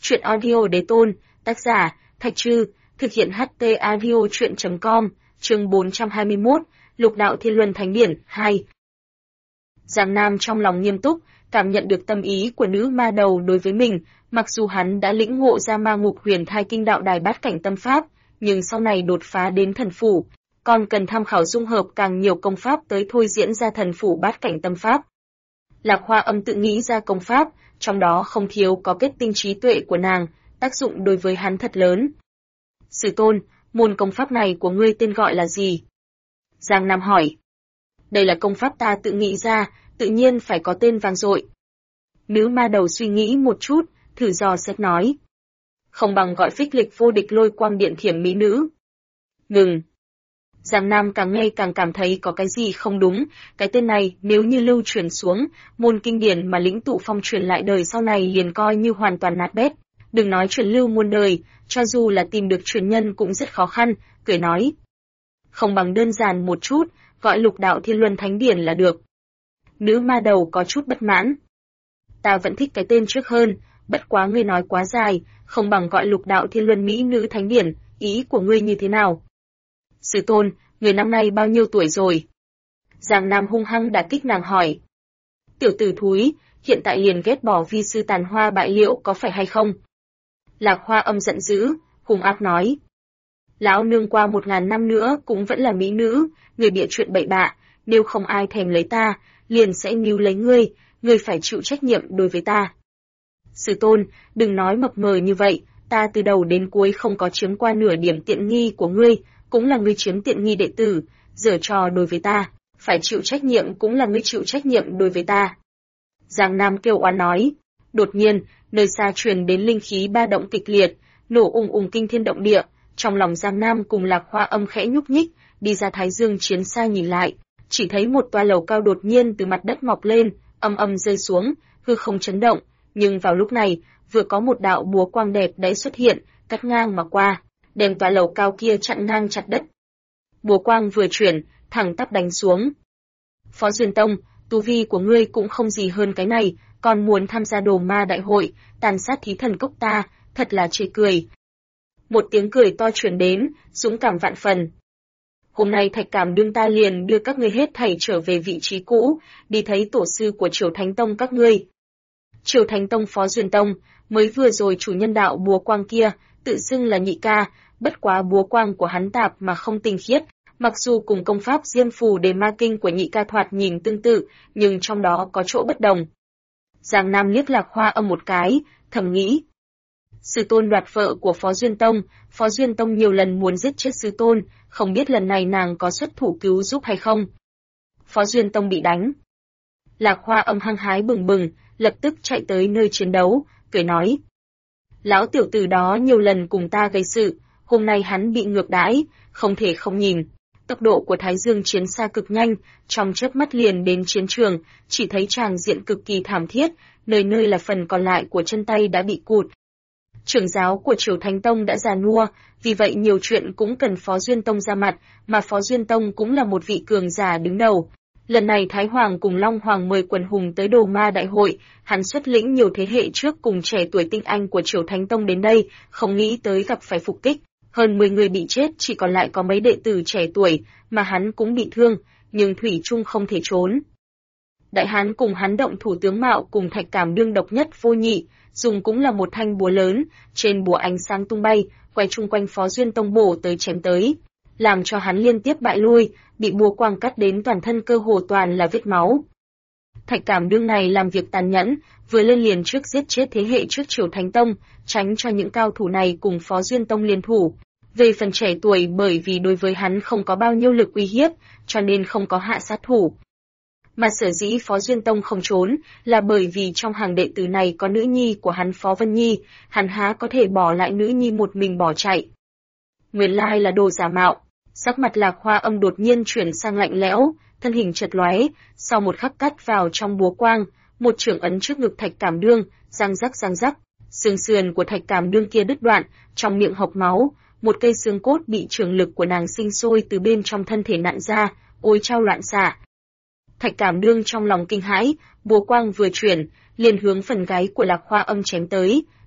Truyện audio đế tôn, tác giả, Thạch Trư, thực hiện HT audio truyện.com, chương 421, Lục đạo Thiên Luân Thánh Điển, 2. Giang Nam trong lòng nghiêm túc, cảm nhận được tâm ý của nữ ma đầu đối với mình, mặc dù hắn đã lĩnh ngộ ra ma ngục huyền thai kinh đạo đài bát cảnh tâm pháp, nhưng sau này đột phá đến thần phủ, còn cần tham khảo dung hợp càng nhiều công pháp tới thôi diễn ra thần phủ bát cảnh tâm pháp. Lạc Hoa Âm tự nghĩ ra công pháp, trong đó không thiếu có kết tinh trí tuệ của nàng, tác dụng đối với hắn thật lớn. Sư tôn, môn công pháp này của ngươi tên gọi là gì? Giang Nam hỏi. Đây là công pháp ta tự nghĩ ra, tự nhiên phải có tên vang dội. Nữ ma đầu suy nghĩ một chút, thử dò xét nói. Không bằng gọi phích lịch vô địch lôi quang điện thiểm mỹ nữ. Ngừng. Giang Nam càng nghe càng cảm thấy có cái gì không đúng, cái tên này nếu như lưu truyền xuống, môn kinh điển mà lĩnh tụ phong truyền lại đời sau này liền coi như hoàn toàn nát bét. Đừng nói truyền lưu muôn đời, cho dù là tìm được truyền nhân cũng rất khó khăn, cười nói. Không bằng đơn giản một chút, gọi Lục đạo Thiên Luân Thánh Điển là được. Nữ ma đầu có chút bất mãn. Ta vẫn thích cái tên trước hơn, bất quá ngươi nói quá dài, không bằng gọi Lục đạo Thiên Luân Mỹ nữ Thánh Điển, ý của ngươi như thế nào? Sư tôn, người năm nay bao nhiêu tuổi rồi? Giang Nam hung hăng đả kích nàng hỏi. Tiểu tử thúi, hiện tại liền ghét bỏ vi sư tàn hoa bại liễu có phải hay không? Lạc Hoa Âm giận dữ, hung ác nói. Lão nương qua 1000 năm nữa cũng vẫn là mỹ nữ, người bịa chuyện bậy bạ, nếu không ai thèm lấy ta, liền sẽ níu lấy ngươi phải chịu trách nhiệm đối với ta. Sư tôn, đừng nói mập mờ như vậy, ta từ đầu đến cuối không có chiếm qua nửa điểm tiện nghi của ngươi, cũng là ngươi chiếm tiện nghi đệ tử, giở trò đối với ta, phải chịu trách nhiệm cũng là ngươi chịu trách nhiệm đối với ta. Giang Nam kêu oán nói. Đột nhiên, nơi xa truyền đến linh khí ba động kịch liệt, nổ ùng ùng kinh thiên động địa, trong lòng Giang Nam cùng Lạc Hoa Âm khẽ nhúc nhích, đi ra Thái Dương chiến xa nhìn lại, chỉ thấy một tòa lầu cao đột nhiên từ mặt đất mọc lên, âm âm rơi xuống, hư không chấn động, nhưng vào lúc này, vừa có một đạo búa quang đẹp đẽ xuất hiện, cắt ngang mà qua, đem tòa lầu cao kia chặn ngang chặt đất. Búa quang vừa chuyển, thẳng tắp đánh xuống. Phó Duyên Tông, tu vi của ngươi cũng không gì hơn cái này, còn muốn tham gia Đồ Ma đại hội, tàn sát thí thần cốc ta, thật là chê cười. Một tiếng cười to truyền đến, dũng cảm vạn phần. Hôm nay Thạch Cảm đương ta liền đưa các ngươi hết thảy trở về vị trí cũ, đi thấy tổ sư của Triều Thánh Tông các ngươi. Triều Thánh Tông Phó Duyên Tông, mới vừa rồi chủ nhân đạo búa quang kia, tự xưng là nhị ca, bất quá búa quang của hắn tạp mà không tinh khiết, mặc dù cùng công pháp Diêm Phù Đề Ma Kinh của nhị ca thoạt nhìn tương tự, nhưng trong đó có chỗ bất đồng. Giang Nam liếc Lạc Hoa Âm một cái, thầm nghĩ. Sư tôn đoạt vợ của Phó Duyên Tông nhiều lần muốn giết chết sư tôn, không biết lần này nàng có xuất thủ cứu giúp hay không. Phó Duyên Tông bị đánh. Lạc Hoa Âm hăng hái bừng bừng, lập tức chạy tới nơi chiến đấu, cười nói. Lão tiểu tử đó nhiều lần cùng ta gây sự, hôm nay hắn bị ngược đãi, không thể không nhìn. Tốc độ của Thái Dương chiến xa cực nhanh, trong chớp mắt liền đến chiến trường, chỉ thấy tràng diện cực kỳ thảm thiết, nơi nơi là phần còn lại của chân tay đã bị cụt. Trưởng giáo của Triều Thánh Tông đã già nua, vì vậy nhiều chuyện cũng cần Phó Duyên Tông ra mặt, mà Phó Duyên Tông cũng là một vị cường giả đứng đầu. Lần này Thái Hoàng cùng Long Hoàng mời quần hùng tới Đồ Ma đại hội, hắn xuất lĩnh nhiều thế hệ trước cùng trẻ tuổi tinh anh của Triều Thánh Tông đến đây, không nghĩ tới gặp phải phục kích. Hơn 10 người bị chết, chỉ còn lại có mấy đệ tử trẻ tuổi, mà hắn cũng bị thương, nhưng thủy chung không thể trốn. Đại hán cùng hắn động thủ tướng mạo cùng Thạch Cảm đương độc nhất vô nhị, dùng cũng là một thanh búa lớn, trên búa ánh sáng tung bay, quay chung quanh Phó Duyên Tông bổ tới chém tới, làm cho hắn liên tiếp bại lui, bị búa quang cắt đến toàn thân cơ hồ toàn là vết máu. Thạch Cảm đương này làm việc tàn nhẫn, vừa lên liền trước giết chết thế hệ trước Triều Thánh Tông, tránh cho những cao thủ này cùng Phó Duyên Tông liên thủ. Về phần trẻ tuổi bởi vì đối với hắn không có bao nhiêu lực uy hiếp, cho nên không có hạ sát thủ. Mà sở dĩ Phó Duyên Tông không trốn, là bởi vì trong hàng đệ tử này có nữ nhi của hắn Phó Vân Nhi, hắn há có thể bỏ lại nữ nhi một mình bỏ chạy. Nguyên lai là đồ giả mạo, sắc mặt Lạc Hoa Âm đột nhiên chuyển sang lạnh lẽo, thân hình chật lóe, sau một khắc cắt vào trong búa quang, một chưởng ấn trước ngực Thạch Cảm đương, răng rắc, xương sườn của Thạch Cảm đương kia đứt đoạn, trong miệng hộc máu, một cây xương cốt bị chưởng lực của nàng sinh sôi từ bên trong thân thể nặn ra, ôi chao loạn xạ. Thạch Cảm đương trong lòng kinh hãi, búa quang vừa chuyển, liền hướng phần gáy của Lạc Hoa Âm chém tới,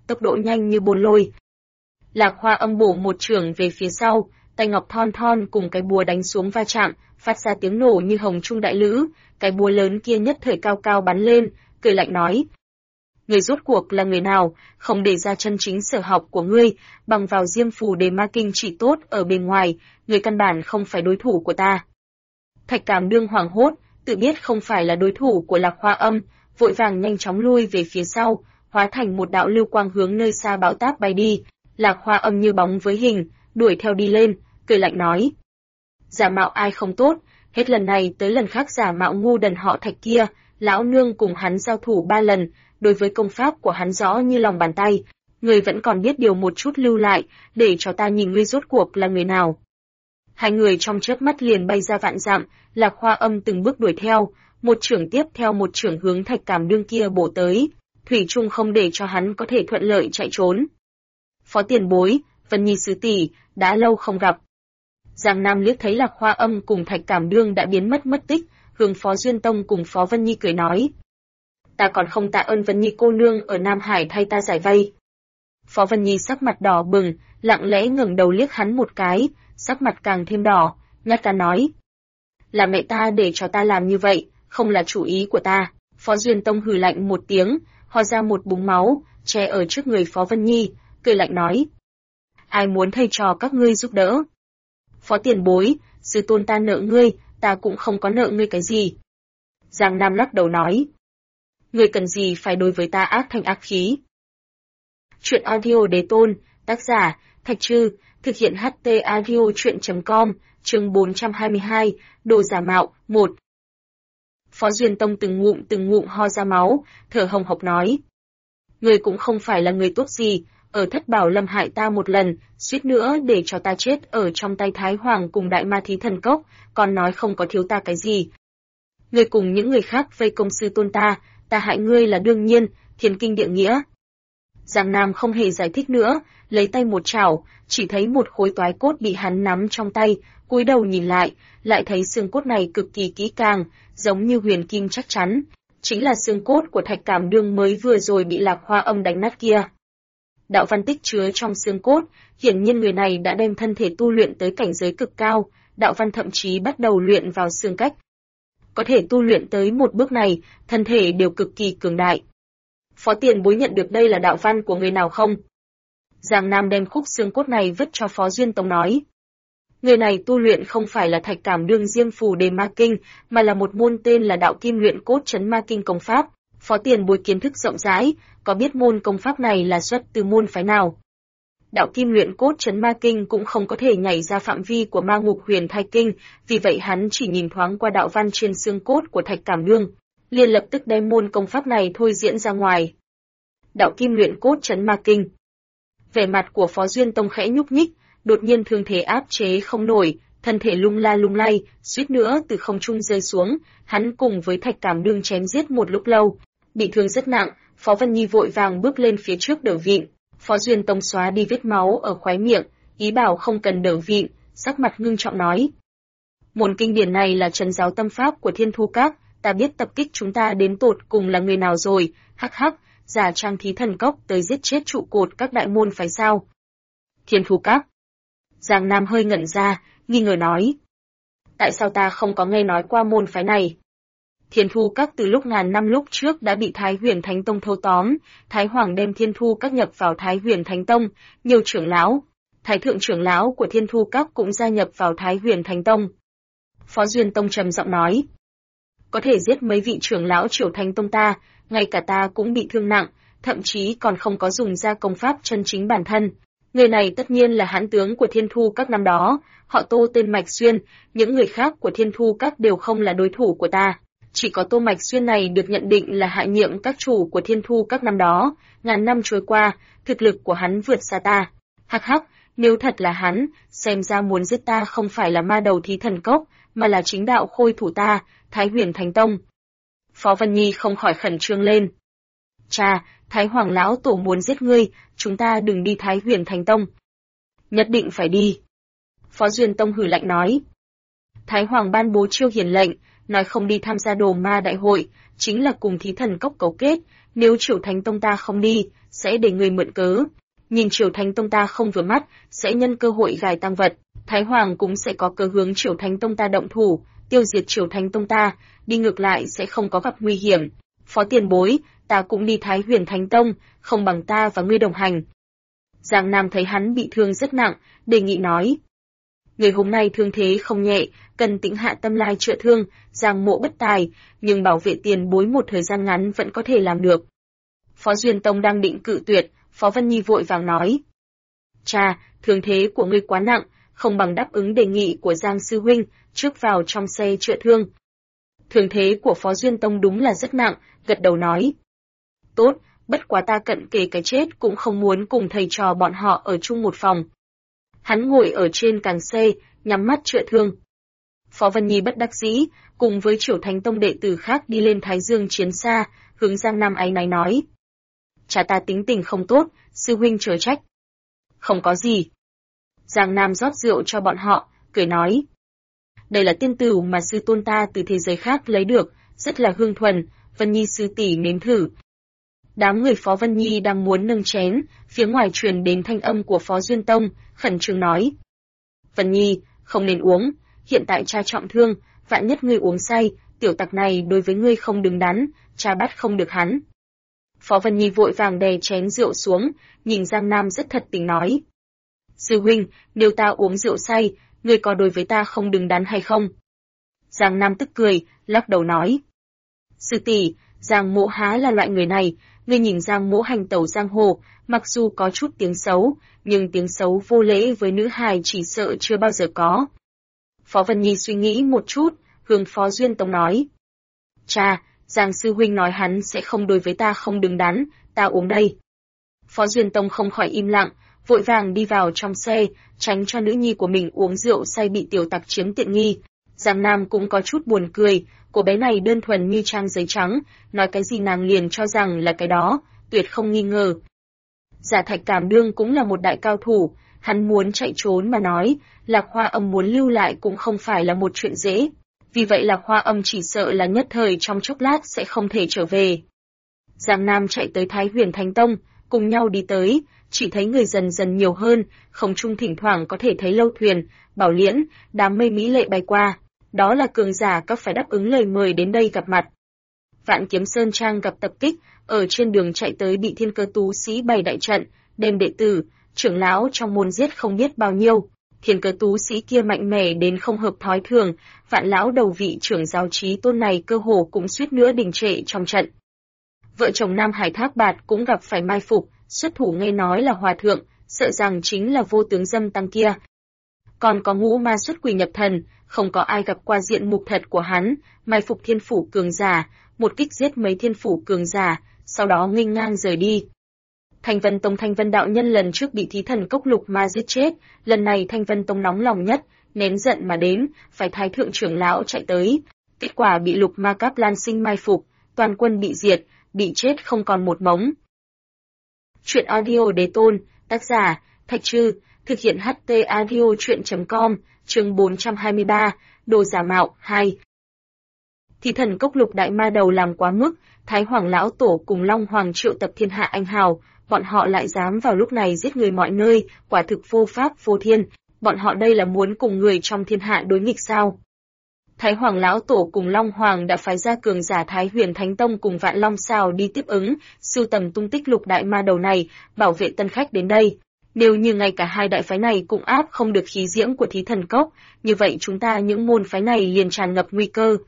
tốc độ nhanh như bồn lôi. Lạc Hoa Âm bổ một chưởng về phía sau, tay ngọc thon thon cùng cái búa đánh xuống va chạm, phát ra tiếng nổ như hồng trung đại lữ, cái búa lớn kia nhất thời cao cao bắn lên, cười lạnh nói: "Ngươi rốt cuộc là người nào, không để ra chân chính sở học của ngươi, bằng vào Diêm Phù Đề Ma Kinh chỉ tốt ở bên ngoài, ngươi căn bản không phải đối thủ của ta." Thạch Cảm Đương hoảng hốt, tự biết không phải là đối thủ của Lạc Hoa Âm, vội vàng nhanh chóng lui về phía sau, hóa thành một đạo lưu quang hướng nơi xa bão táp bay đi. Lạc Hoa Âm như bóng với hình, đuổi theo đi lên, cười lạnh nói: "Giả mạo ai không tốt, hết lần này tới lần khác giả mạo ngu đần họ Thạch kia, lão nương cùng hắn giao thủ 3 lần, đối với công pháp của hắn rõ như lòng bàn tay, ngươi vẫn còn biết điều một chút lưu lại, để cho ta nhìn ngươi rốt cuộc là người nào." Hai người trong chớp mắt liền bay ra vạn dặm, Lạc Hoa Âm từng bước đuổi theo, một chưởng tiếp theo một chưởng hướng Thạch Cảm Đương kia bổ tới, thủy chung không để cho hắn có thể thuận lợi chạy trốn. "Phó tiền bối, Vân Nhi sư tỷ, đã lâu không gặp." Giang Nam liếc thấy Lạc Hoa Âm cùng Thạch Cảm Đương đã biến mất tích, hướng Phó Duyên Tông cùng Phó Vân Nhi cười nói: "Ta còn không tạ ơn Vân Nhi cô nương ở Nam Hải thay ta giải vây." Phó Vân Nhi sắc mặt đỏ bừng, lặng lẽ ngẩng đầu liếc hắn một cái, sắc mặt càng thêm đỏ, nhát gan nói: "Là mẹ ta để cho ta làm như vậy, không là chủ ý của ta." Phó Duyên Tông hừ lạnh một tiếng, ho ra một búng máu, che ở trước người Phó Vân Nhi, cười lạnh nói: "Ai muốn thầy trò các ngươi giúp đỡ?" "Phó tiền bối, sư tôn ta nợ ngươi, ta cũng không có nợ ngươi cái gì." Giang Nam lắc đầu nói: "Ngươi cần gì phải đối với ta ác thanh ác khí?" Chuyện audio Đế Tôn, tác giả Thạch Trư, thực hiện HT audio truyện.com, chương 422, đồ giả mạo, 1. Phó Duyên Tông từng ngụm ho ra máu, thở hồng hộc nói: "Ngươi cũng không phải là người tốt gì, ở Thất Bảo Lâm hại ta một lần, suýt nữa để cho ta chết ở trong tay Thái Hoàng cùng Đại Ma Thí Thần Cốc, còn nói không có thiếu ta cái gì. Ngươi cùng những người khác vây công sư tôn ta hại ngươi là đương nhiên, thiên kinh địa nghĩa." Giang Nam không hề giải thích nữa, lấy tay một chảo, chỉ thấy một khối toái cốt bị hắn nắm trong tay, cúi đầu nhìn lại thấy xương cốt này cực kỳ kỹ càng, giống như huyền kim chắc chắn, chính là xương cốt của Thạch Cảm Đương mới vừa rồi bị Lạc Hoa Âm đánh nát kia. Đạo văn tích chứa trong xương cốt, hiển nhiên người này đã đem thân thể tu luyện tới cảnh giới cực cao, đạo văn thậm chí bắt đầu luyện vào xương cách. Có thể tu luyện tới một bước này, thân thể đều cực kỳ cường đại. "Phó tiền bối nhận được đây là đạo văn của người nào không?" Giang Nam đem khúc xương cốt này vứt cho Phó Duyên Tông nói: "Người này tu luyện không phải là Thạch Cảm Đương Diêm Phù Đề Ma Kinh, mà là một môn tên là Đạo Kim Luyện Cốt Trấn Ma Kinh công pháp. Phó tiền bối kiến thức rộng rãi, có biết môn công pháp này là xuất từ môn phái nào?" Đạo Kim Luyện Cốt Trấn Ma Kinh cũng không có thể nhảy ra phạm vi của Ma Ngục Huyền Thai Kinh, vì vậy hắn chỉ nhìn thoáng qua đạo văn trên xương cốt của Thạch Cảm Đương, liền lập tức đem môn công pháp này thôi diễn ra ngoài. Đạo Kim Luyện Cốt Trấn Ma Kinh. Vẻ mặt của Phó Duyên Tông khẽ nhúc nhích, đột nhiên thương thế áp chế không nổi, thân thể lung la lung lay, suýt nữa từ không trung rơi xuống, hắn cùng với Thạch Cảm Đương chém giết một lúc lâu, bị thương rất nặng, Phó Vân Nhi vội vàng bước lên phía trước đỡ vịn. Phó Duyên Tông xóa đi vết máu ở khóe miệng, ý bảo không cần đỡ vịn, sắc mặt ngưng trọng nói: "Môn kinh điển này là trấn giáo tâm pháp của Thiên Thu Các, ta biết tập kích chúng ta đến tột cùng là người nào rồi, hắc hắc, giả trang Thí Thần Cốc tới giết chết trụ cột các đại môn phái sao?" "Thiên Thu Các?" Giang Nam hơi ngẩn ra, nghi ngờ nói: "Tại sao ta không có nghe nói qua môn phái này?" Thiên Thu Các từ lúc ngàn năm lúc trước đã bị Thái Huyền Thánh Tông thâu tóm, Thái Hoàng đem Thiên Thu Các nhập vào Thái Huyền Thánh Tông, nhiều trưởng lão, Thái thượng trưởng lão của Thiên Thu Các cũng gia nhập vào Thái Huyền Thánh Tông. Phó Duyên Tông trầm giọng nói: "Có thể giết mấy vị trưởng lão Triều Thánh Tông ta, ngay cả ta cũng bị thương nặng, thậm chí còn không có dùng ra công pháp chân chính bản thân. Người này tất nhiên là hãn tướng của Thiên Thu Các năm đó, họ Tô tên Mạch Xuyên, những người khác của Thiên Thu Các đều không là đối thủ của ta. Chỉ có Tô Mạch Xuyên này được nhận định là hạ nhiệm các chủ của Thiên Thu Các năm đó, ngàn năm trôi qua, thực lực của hắn vượt xa ta. Hắc hắc, nếu thật là hắn, xem ra muốn giết ta không phải là ma đầu Thí Thần Cốc, mà là chính đạo khôi thủ ta, Thái Huyền Thánh Tông." Phó Vân Nhi không khỏi khẩn trương lên: "Cha, Thái Hoàng lão tổ muốn giết ngươi, chúng ta đừng đi Thái Huyền Thánh Tông." "Nhất định phải đi." Phó Duyên Tông hừ lạnh nói: "Thái Hoàng ban bố chiêu hiền lệnh, nói không đi tham gia Đồ Ma đại hội, chính là cùng Thí Thần Cốc cấu kết, nếu Triều Thánh Tông ta không đi, sẽ để người mượn cớ. Nhìn Triều Thánh Tông ta không vừa mắt, sẽ nhân cơ hội gài tang vật, Thái Hoàng cũng sẽ có cơ hướng Triều Thánh Tông ta động thủ, tiêu diệt Triều Thánh Tông ta, đi ngược lại sẽ không có gặp nguy hiểm. Phó tiền bối, ta cũng đi Thái Huyền Thánh Tông, không bằng ta và ngươi đồng hành. Giang Nam thấy hắn bị thương rất nặng, đề nghị nói. Người hôm nay thương thế không nhẹ, cần tĩnh hạ tâm lai chữa thương, Giang Mộ bất tài, nhưng bảo vệ tiền bối một thời gian ngắn vẫn có thể làm được. Phó Duyên Tông đang định cự tuyệt, Phó Vân Nhi vội vàng nói. Cha, thương thế của ngươi quá nặng, không bằng đáp ứng đề nghị của Giang Sư Huynh, trước vào trong xe chữa thương. Thương thế của Phó Duyên Tông đúng là rất nặng, gật đầu nói. Tốt, bất quá ta cận kề cái chết cũng không muốn cùng thầy trò bọn họ ở chung một phòng. Hắn ngồi ở trên càng xe, nhắm mắt chữa thương. Phó Vân Nhi bất đắc dĩ, cùng với Triều Thánh Tông đệ tử khác đi lên Thái Dương chiến xa, hướng Giang Nam áy náy nói. Cha ta tính tình không tốt, sư huynh chớ trách. Không có gì. Giang Nam rót rượu cho bọn họ, cười nói. Đây là tiên tử mà sư tôn ta từ thế giới khác lấy được, rất là hương thuần, Vân Nhi sư tỷ nếm thử. Đám người Phó Vân Nhi đang muốn nâng chén, phía ngoài truyền đến thanh âm của Phó Duyên Tông, khẩn trương nói. Vân Nhi, không nên uống, hiện tại cha trọng thương, vạn nhất ngươi uống say, tiểu tặc này đối với ngươi không đứng đắn, cha bắt không được hắn. Phó Vân Nhi vội vàng đè chén rượu xuống, nhìn Giang Nam rất thật tình nói. Sư huynh, nếu ta uống rượu say, ngươi có đối với ta không đứng đắn hay không? Giang Nam tức cười, lắc đầu nói. Sư tỷ, Giang Mỗ há là loại người này, ngươi nhìn Giang Mỗ hành tẩu giang hồ, mặc dù có chút tiếng xấu, nhưng tiếng xấu vô lễ với nữ hài chỉ sợ chưa bao giờ có. Phó Vân Nhi suy nghĩ một chút, hướng Phó Duyên Tông nói. Cha, Giang Sư Huynh nói hắn sẽ không đối với ta không đứng đắn, ta uống đây. Phó Duyên Tông không khỏi im lặng, vội vàng đi vào trong xe, tránh cho nữ nhi của mình uống rượu say bị tiểu tặc chiếm tiện nghi. Giang Nam cũng có chút buồn cười, cô bé này đơn thuần như trang giấy trắng, nói cái gì nàng liền cho rằng là cái đó, tuyệt không nghi ngờ. Giả Thạch Cảm Đương cũng là một đại cao thủ, hắn muốn chạy trốn mà nói, Lạc Hoa Âm muốn lưu lại cũng không phải là một chuyện dễ. Vì vậy Lạc Hoa Âm chỉ sợ là nhất thời trong chốc lát sẽ không thể trở về. Giang Nam chạy tới Thái Huyền Thánh Tông, cùng nhau đi tới, chỉ thấy người dần dần nhiều hơn, không trung thỉnh thoảng có thể thấy lâu thuyền, bảo liễn, đám mây mỹ lệ bay qua. Đó là cường giả cấp phải đáp ứng lời mời đến đây gặp mặt. Vạn Kiếm Sơn Trang gặp tập kích, ở trên đường chạy tới bị Thiên Cơ Tú Sĩ bày đại trận, đem đệ tử, trưởng lão trong môn giết không biết bao nhiêu. Thiên Cơ Tú Sĩ kia mạnh mẽ đến không hợp thói thường, Vạn lão đầu vị trưởng giáo trí tôn này cơ hồ cũng suýt nữa đình trệ trong trận. Vợ chồng Nam Hải Thác Bạt cũng gặp phải mai phục, xuất thủ nghe nói là hòa thượng, sợ rằng chính là vô tướng dâm tăng kia. Còn có ngũ ma xuất quỷ nhập thần, không có ai gặp qua diện mục thật của hắn, mai phục thiên phủ cường giả, một kích giết mấy thiên phủ cường giả, sau đó nghênh ngang rời đi. Thanh Vân Tông Thanh Vân đạo nhân lần trước bị Thí Thần Cốc Lục Ma giết chết, lần này Thanh Vân Tông nóng lòng nhất, nén giận mà đến, phải Thái thượng trưởng lão chạy tới, kết quả bị Lục Ma Cáp Lan Sinh mai phục, toàn quân bị diệt, bị chết không còn một mống. Truyện audio Đế Tôn, tác giả Thạch Trư, thực hiện HT audio truyện.com, chương 423, đồ giả mạo 2. Thí Thần Cốc Lục đại ma đầu làm quá mức, Thái Hoàng lão tổ cùng Long Hoàng triệu tập thiên hạ anh hào, bọn họ lại dám vào lúc này giết người mọi nơi, quả thực vô pháp vô thiên, bọn họ đây là muốn cùng người trong thiên hạ đối nghịch sao? Thái Hoàng lão tổ cùng Long Hoàng đã phái ra cường giả Thái Huyền Thánh Tông cùng Vạn Long Sao đi tiếp ứng, sưu tầm tung tích lục đại ma đầu này, bảo vệ tân khách đến đây. Nếu như ngay cả hai đại phái này cũng áp không được khí diễm của Thí Thần Cốc, như vậy chúng ta những môn phái này liền tràn ngập nguy cơ.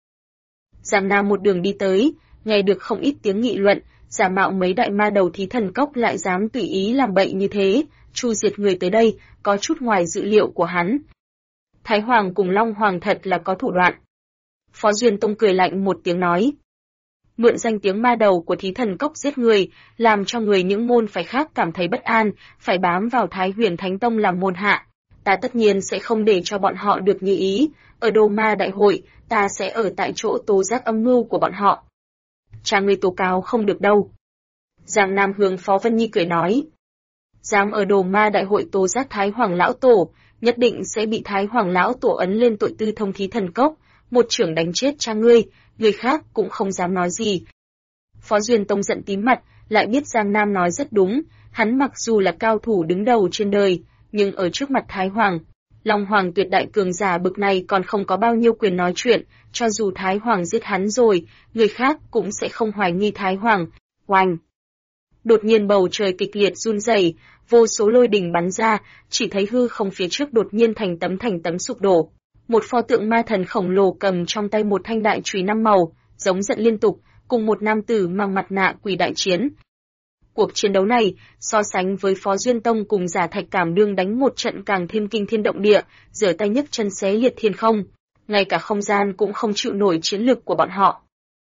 Giang Nam một đường đi tới, nghe được không ít tiếng nghị luận, giả mạo mấy đại ma đầu Thí Thần Cốc lại dám tùy ý làm bậy như thế, chu diệt người tới đây, có chút ngoài dự liệu của hắn. Thái Hoàng cùng Long Hoàng thật là có thủ đoạn. Phó Duyên Tông cười lạnh một tiếng nói. Mượn danh tiếng ma đầu của Thí Thần Cốc giết người, làm cho người những môn phái khác cảm thấy bất an, phải bám vào Thái Huyền Thánh Tông làm môn hạ. Ta tất nhiên sẽ không để cho bọn họ được như ý, ở Đô Ma Đại hội, ta sẽ ở tại chỗ tố giác âm mưu của bọn họ. Cha ngươi tố cáo không được đâu. Giang Nam hướng Phó Vân Nhi cười nói. Dám ở Đồ Ma Đại hội tố giác Thái Hoàng lão tổ, nhất định sẽ bị Thái Hoàng lão tổ ấn lên tội tư thông Thí Thần Cốc, một chưởng đánh chết cha ngươi, người khác cũng không dám nói gì. Phó Duyên Tông giận tím mặt, lại biết Giang Nam nói rất đúng, hắn mặc dù là cao thủ đứng đầu trên đời, nhưng ở trước mặt Thái Hoàng, Long Hoàng tuyệt đại cường giả bực này còn không có bao nhiêu quyền nói chuyện, cho dù Thái Hoàng giết hắn rồi, người khác cũng sẽ không hoài nghi Thái Hoàng. Oanh! Đột nhiên bầu trời kịch liệt run rẩy, vô số lôi đình bắn ra, chỉ thấy hư không phía trước đột nhiên thành tấm sụp đổ. Một pho tượng ma thần khổng lồ cầm trong tay một thanh đại chùy 5 màu, giống giận liên tục, cùng một nam tử mang mặt nạ quỷ đại chiến. Cuộc chiến đấu này, so sánh với Phó Duyên Tông cùng Giả Thạch Cảm Đương đánh một trận càng thêm kinh thiên động địa, giở tay nhấc chân xé liệt thiên không, ngay cả không gian cũng không chịu nổi chiến lực của bọn họ.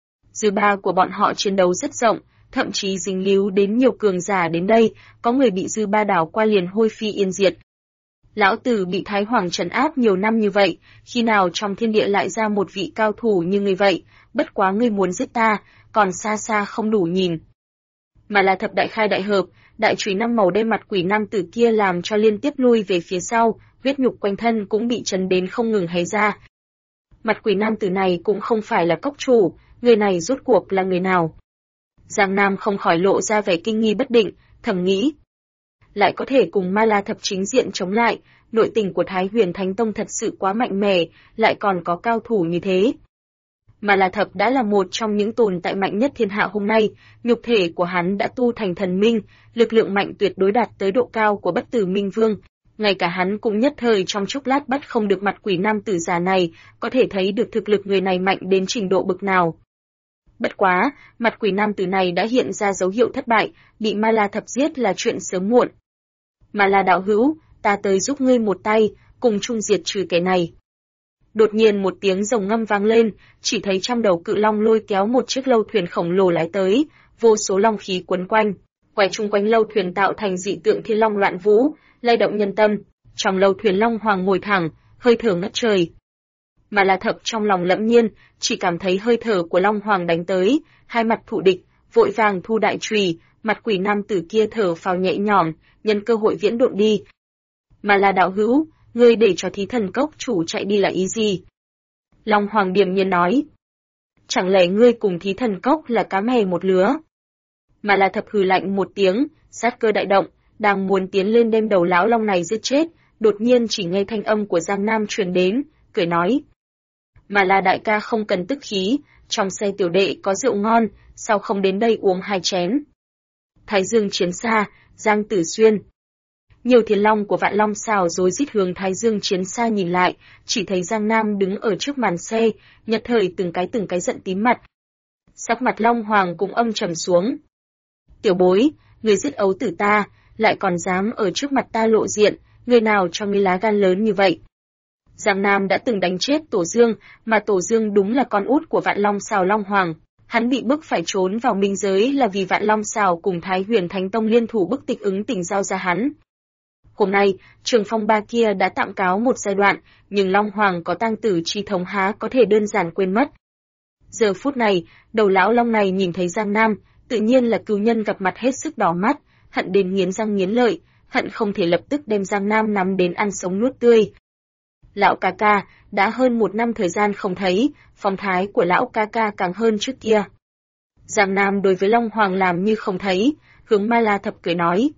Dư ba của bọn họ chiến đấu rất rộng, thậm chí dính líu đến nhiều cường giả đến đây, có người bị dư ba đảo qua liền hôi phi yên diệt. Lão tử bị Thái Hoàng trấn áp nhiều năm như vậy, khi nào trong thiên địa lại ra một vị cao thủ như người vậy, bất quá ngươi muốn giết ta, còn xa xa không đủ nhìn. Mà là thập đại khai đại hợp, đại chùy 5 màu đem mặt quỷ nam tử kia làm cho liên tiếp lui về phía sau, huyết nhục quanh thân cũng bị chấn đến không ngừng hé ra. Mặt quỷ nam tử này cũng không phải là cốc chủ, người này rốt cuộc là người nào? Giang Nam không khỏi lộ ra vẻ kinh nghi bất định, thầm nghĩ. Lại có thể cùng Ma La Thập chính diện chống lại, nội tình của Thái Huyền Thánh Tông thật sự quá mạnh mẽ, lại còn có cao thủ như thế. Ma La Thập đã là một trong những tồn tại mạnh nhất thiên hạ hôm nay, nhục thể của hắn đã tu thành thần minh, lực lượng mạnh tuyệt đối đạt tới độ cao của Bất Tử Minh Vương. Ngay cả hắn cũng nhất thời trong chốc lát bắt không được mặt quỷ nam tử già này, có thể thấy được thực lực người này mạnh đến trình độ bực nào. Bất quá, mặt quỷ nam tử này đã hiện ra dấu hiệu thất bại, bị Ma La Thập giết là chuyện sớm muộn. Ma La đạo hữu, ta tới giúp ngươi một tay, cùng chung diệt trừ kẻ này. Đột nhiên một tiếng rồng ngâm vang lên, chỉ thấy trong đầu cự long lôi kéo một chiếc lâu thuyền khổng lồ lái tới, vô số long khí quấn quanh, quay chung quanh lâu thuyền tạo thành dị tượng thiên long loạn vũ, lay động nhân tâm. Trong lâu thuyền Long Hoàng ngồi thẳng, hơi thở ngất trời. Mà La Thập trong lòng lẫm nhiên, chỉ cảm thấy hơi thở của Long Hoàng đánh tới, hai mặt thù địch, vội vàng thu đại chùy, mặt quỷ nam tử kia thở phào nhẹ nhõm, nhân cơ hội viễn độn đi. Mà La đạo hữu, ngươi để cho Thí Thần Cốc chủ chạy đi là ý gì? Long Hoàng điềm nhiên nói. Chẳng lẽ ngươi cùng Thí Thần Cốc là cá mè một lứa? Mà La Thập hừ lạnh một tiếng, sát cơ đại động, đang muốn tiến lên đem đầu lão long này giết chết, đột nhiên chỉ nghe thanh âm của Giang Nam truyền đến, cười nói. Mà La đại ca không cần tức khí, trong xe tiểu đệ có rượu ngon, sao không đến đây uống 2 chén? Thái Dương Chiến Xa, Giang Tử Xuyên. Nhiều thiên long của Vạn Long xào rối rít hướng Thái Dương Chiến Xa nhìn lại, chỉ thấy Giang Nam đứng ở trước màn xe, nhất thời từng cái giận tím mặt. Sắc mặt Long Hoàng cũng âm trầm xuống. Tiểu bối, người giết ấu tử ta, lại còn dám ở trước mặt ta lộ diện, người nào cho ngươi lá gan lớn như vậy? Giang Nam đã từng đánh chết Tổ Dương, mà Tổ Dương đúng là con út của Vạn Long xào Long Hoàng. Hắn bị bức phải trốn vào minh giới là vì Vạn Long xào cùng Thái Huyền Thánh Tông liên thủ bức Tịch Ứng Tình giao ra hắn. Hôm nay, Trường Phong Ba kia đã tạm cáo một giai đoạn, nhưng Long Hoàng có tang tử chi thống há có thể đơn giản quên mất. Giờ phút này, đầu lão Long này nhìn thấy Giang Nam, tự nhiên là cừu nhân gặp mặt hết sức đỏ mắt, hận đến nghiến răng nghiến lợi, hận không thể lập tức đem Giang Nam nắm đến ăn sống nuốt tươi. Lão ca ca, đã hơn 1 năm thời gian không thấy, phong thái của lão ca ca càng hơn trước kia. Giang Nam đối với Long Hoàng làm như không thấy, hướng Ma La Thập cười nói.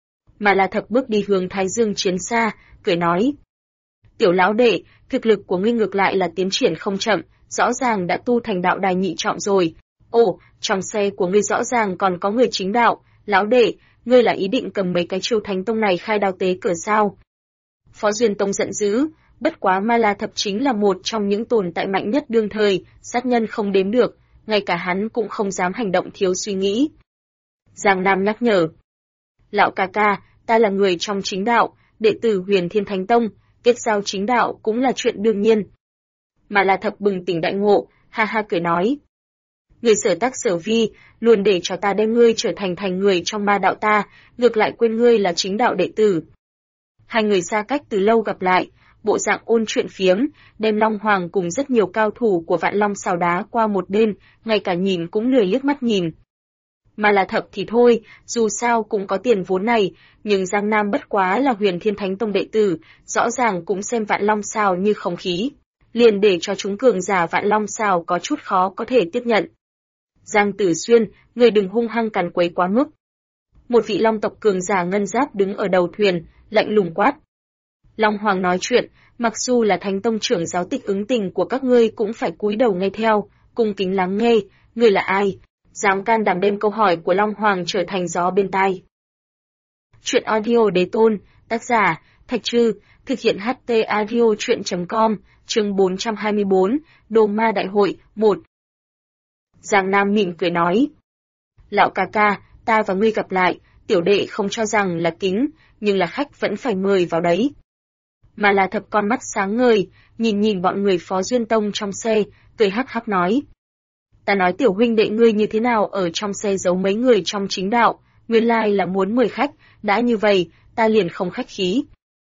Ma La Thập bước đi hướng Thái Dương Chiến Xa, cười nói. Tiểu lão đệ, thực lực của ngươi ngược lại là tiến triển không chậm, rõ ràng đã tu thành đạo đài nhị trọng rồi. Ồ, trong xe của ngươi rõ ràng còn có người chính đạo, lão đệ, ngươi là ý định cầm mấy cái chiêu Thánh Tông này khai đao tế cửa sao? Phó Duyên Tông giận dữ, bất quá Ma La Thập chính là một trong những tồn tại mạnh nhất đương thời, sát nhân không đếm được, ngay cả hắn cũng không dám hành động thiếu suy nghĩ. Giang Nam nhắc nhở. Lão ca ca, ta là người trong chính đạo, đệ tử Huyền Thiên Thánh Tông, kết giao chính đạo cũng là chuyện đương nhiên. Ma La Thập bừng tỉnh đại ngộ, ha ha cười nói. Người sở tác sở vi, luôn để cho ta đem ngươi trở thành người trong ma đạo ta, ngược lại quên ngươi là chính đạo đệ tử. Hai người xa cách từ lâu gặp lại, bộ dạng ôn chuyện phiếm, đem Long Hoàng cùng rất nhiều cao thủ của Vạn Long xào đá qua một bên, ngay cả nhìn cũng lười liếc mắt nhìn. Mà là Thập thì thôi, dù sao cũng có tiền vốn này, nhưng Giang Nam bất quá là Huyền Thiên Thánh Tông đệ tử, rõ ràng cũng xem Vạn Long xào như không khí. liền để cho chúng cường giả Vạn Long Xào có chút khó có thể tiếp nhận. Giang Tử Xuyên, người đừng hung hăng càn quấy quá mức. Một vị Long tộc cường giả ngân giáp đứng ở đầu thuyền, lạnh lùng quát. Long Hoàng nói chuyện, mặc dù là Thánh Tông trưởng giáo tịch ứng tình của các ngươi cũng phải cúi đầu nghe theo, cung kính lắng nghe, ngươi là ai? Dám can đảm đem câu hỏi của Long Hoàng trở thành gió bên tai. Chuyện audio đế tôn, tác giả, Thạch Trư, thực hiện HT audio chuyện.com, chương 424, Đồ Ma Đại hội, 1. Giang Nam mỉm cười nói. Lão ca ca, ta và ngươi gặp lại, tiểu đệ không cho rằng là kính, nhưng là khách vẫn phải mời vào đấy. Mà là Thập con mắt sáng ngời, nhìn bọn người Phó Duyên Tông trong xe, cười hắc hắc nói. Ta nói tiểu huynh đệ ngươi như thế nào ở trong xe giấu mấy người trong chính đạo, nguyên lai là muốn mời khách, đã như vậy, ta liền không khách khí.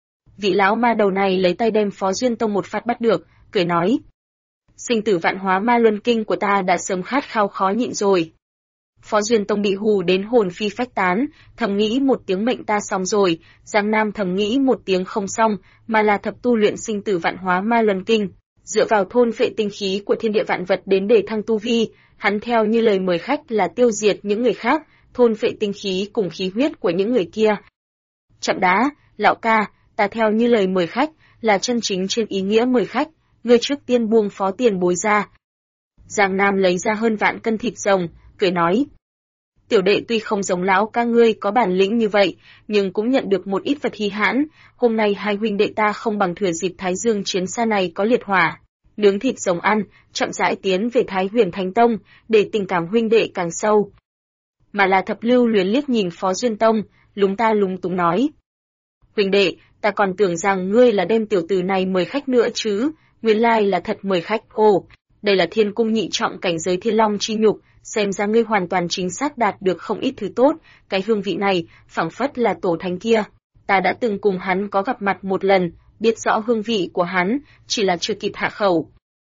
Vị lão ma đầu này lấy tay đem Phó Duyên Tông một phát bắt được, cười nói. Sinh tử vạn hóa ma luân kinh của ta đã sớm khát khao khó nhịn rồi. Phó Duyên Tông bị hù đến hồn phi phách tán, thầm nghĩ một tiếng mệnh ta xong rồi, Giang Nam thầm nghĩ một tiếng không xong, mà là thập tu luyện sinh tử vạn hóa ma luân kinh, dựa vào thôn phệ tinh khí của thiên địa vạn vật đến để thăng tu vi, hắn theo như lời mời khách là tiêu diệt những người khác, thôn phệ tinh khí cùng khí huyết của những người kia. Chậm đã, lão ca, ta theo như lời mời khách là chân chính trên ý nghĩa mời khách, ngươi trước tiên buông Phó tiền bối ra. Giang Nam lấy ra hơn vạn cân thịt rồng, cười nói. Tiểu đệ tuy không giống lão ca ngươi có bản lĩnh như vậy, nhưng cũng nhận được một ít vật hy hãn, hôm nay hai huynh đệ ta không bằng thừa dịp Thái Dương chiến xa này có liệt hỏa, nướng thịt rồng ăn, chậm rãi tiến về Thái Huyền Thánh Tông, để tình cảm huynh đệ càng sâu. Mà là Thập Lưu Luyến liếc nhìn Phó Duyên Tông, lúng ta lúng túng nói. Huynh đệ, ta còn tưởng rằng ngươi là đem tiểu tử này mời khách nữa chứ, nguyên lai là thật mời khách. Ồ, đây là Thiên Cung nhị trọng cảnh giới Thiên Long chi nhục, xem ra ngươi hoàn toàn chính xác đạt được không ít thứ tốt, cái hương vị này, phảng phất là tổ thánh kia. Ta đã từng cùng hắn có gặp mặt một lần, biết rõ hương vị của hắn, chỉ là chưa kịp hạ khẩu.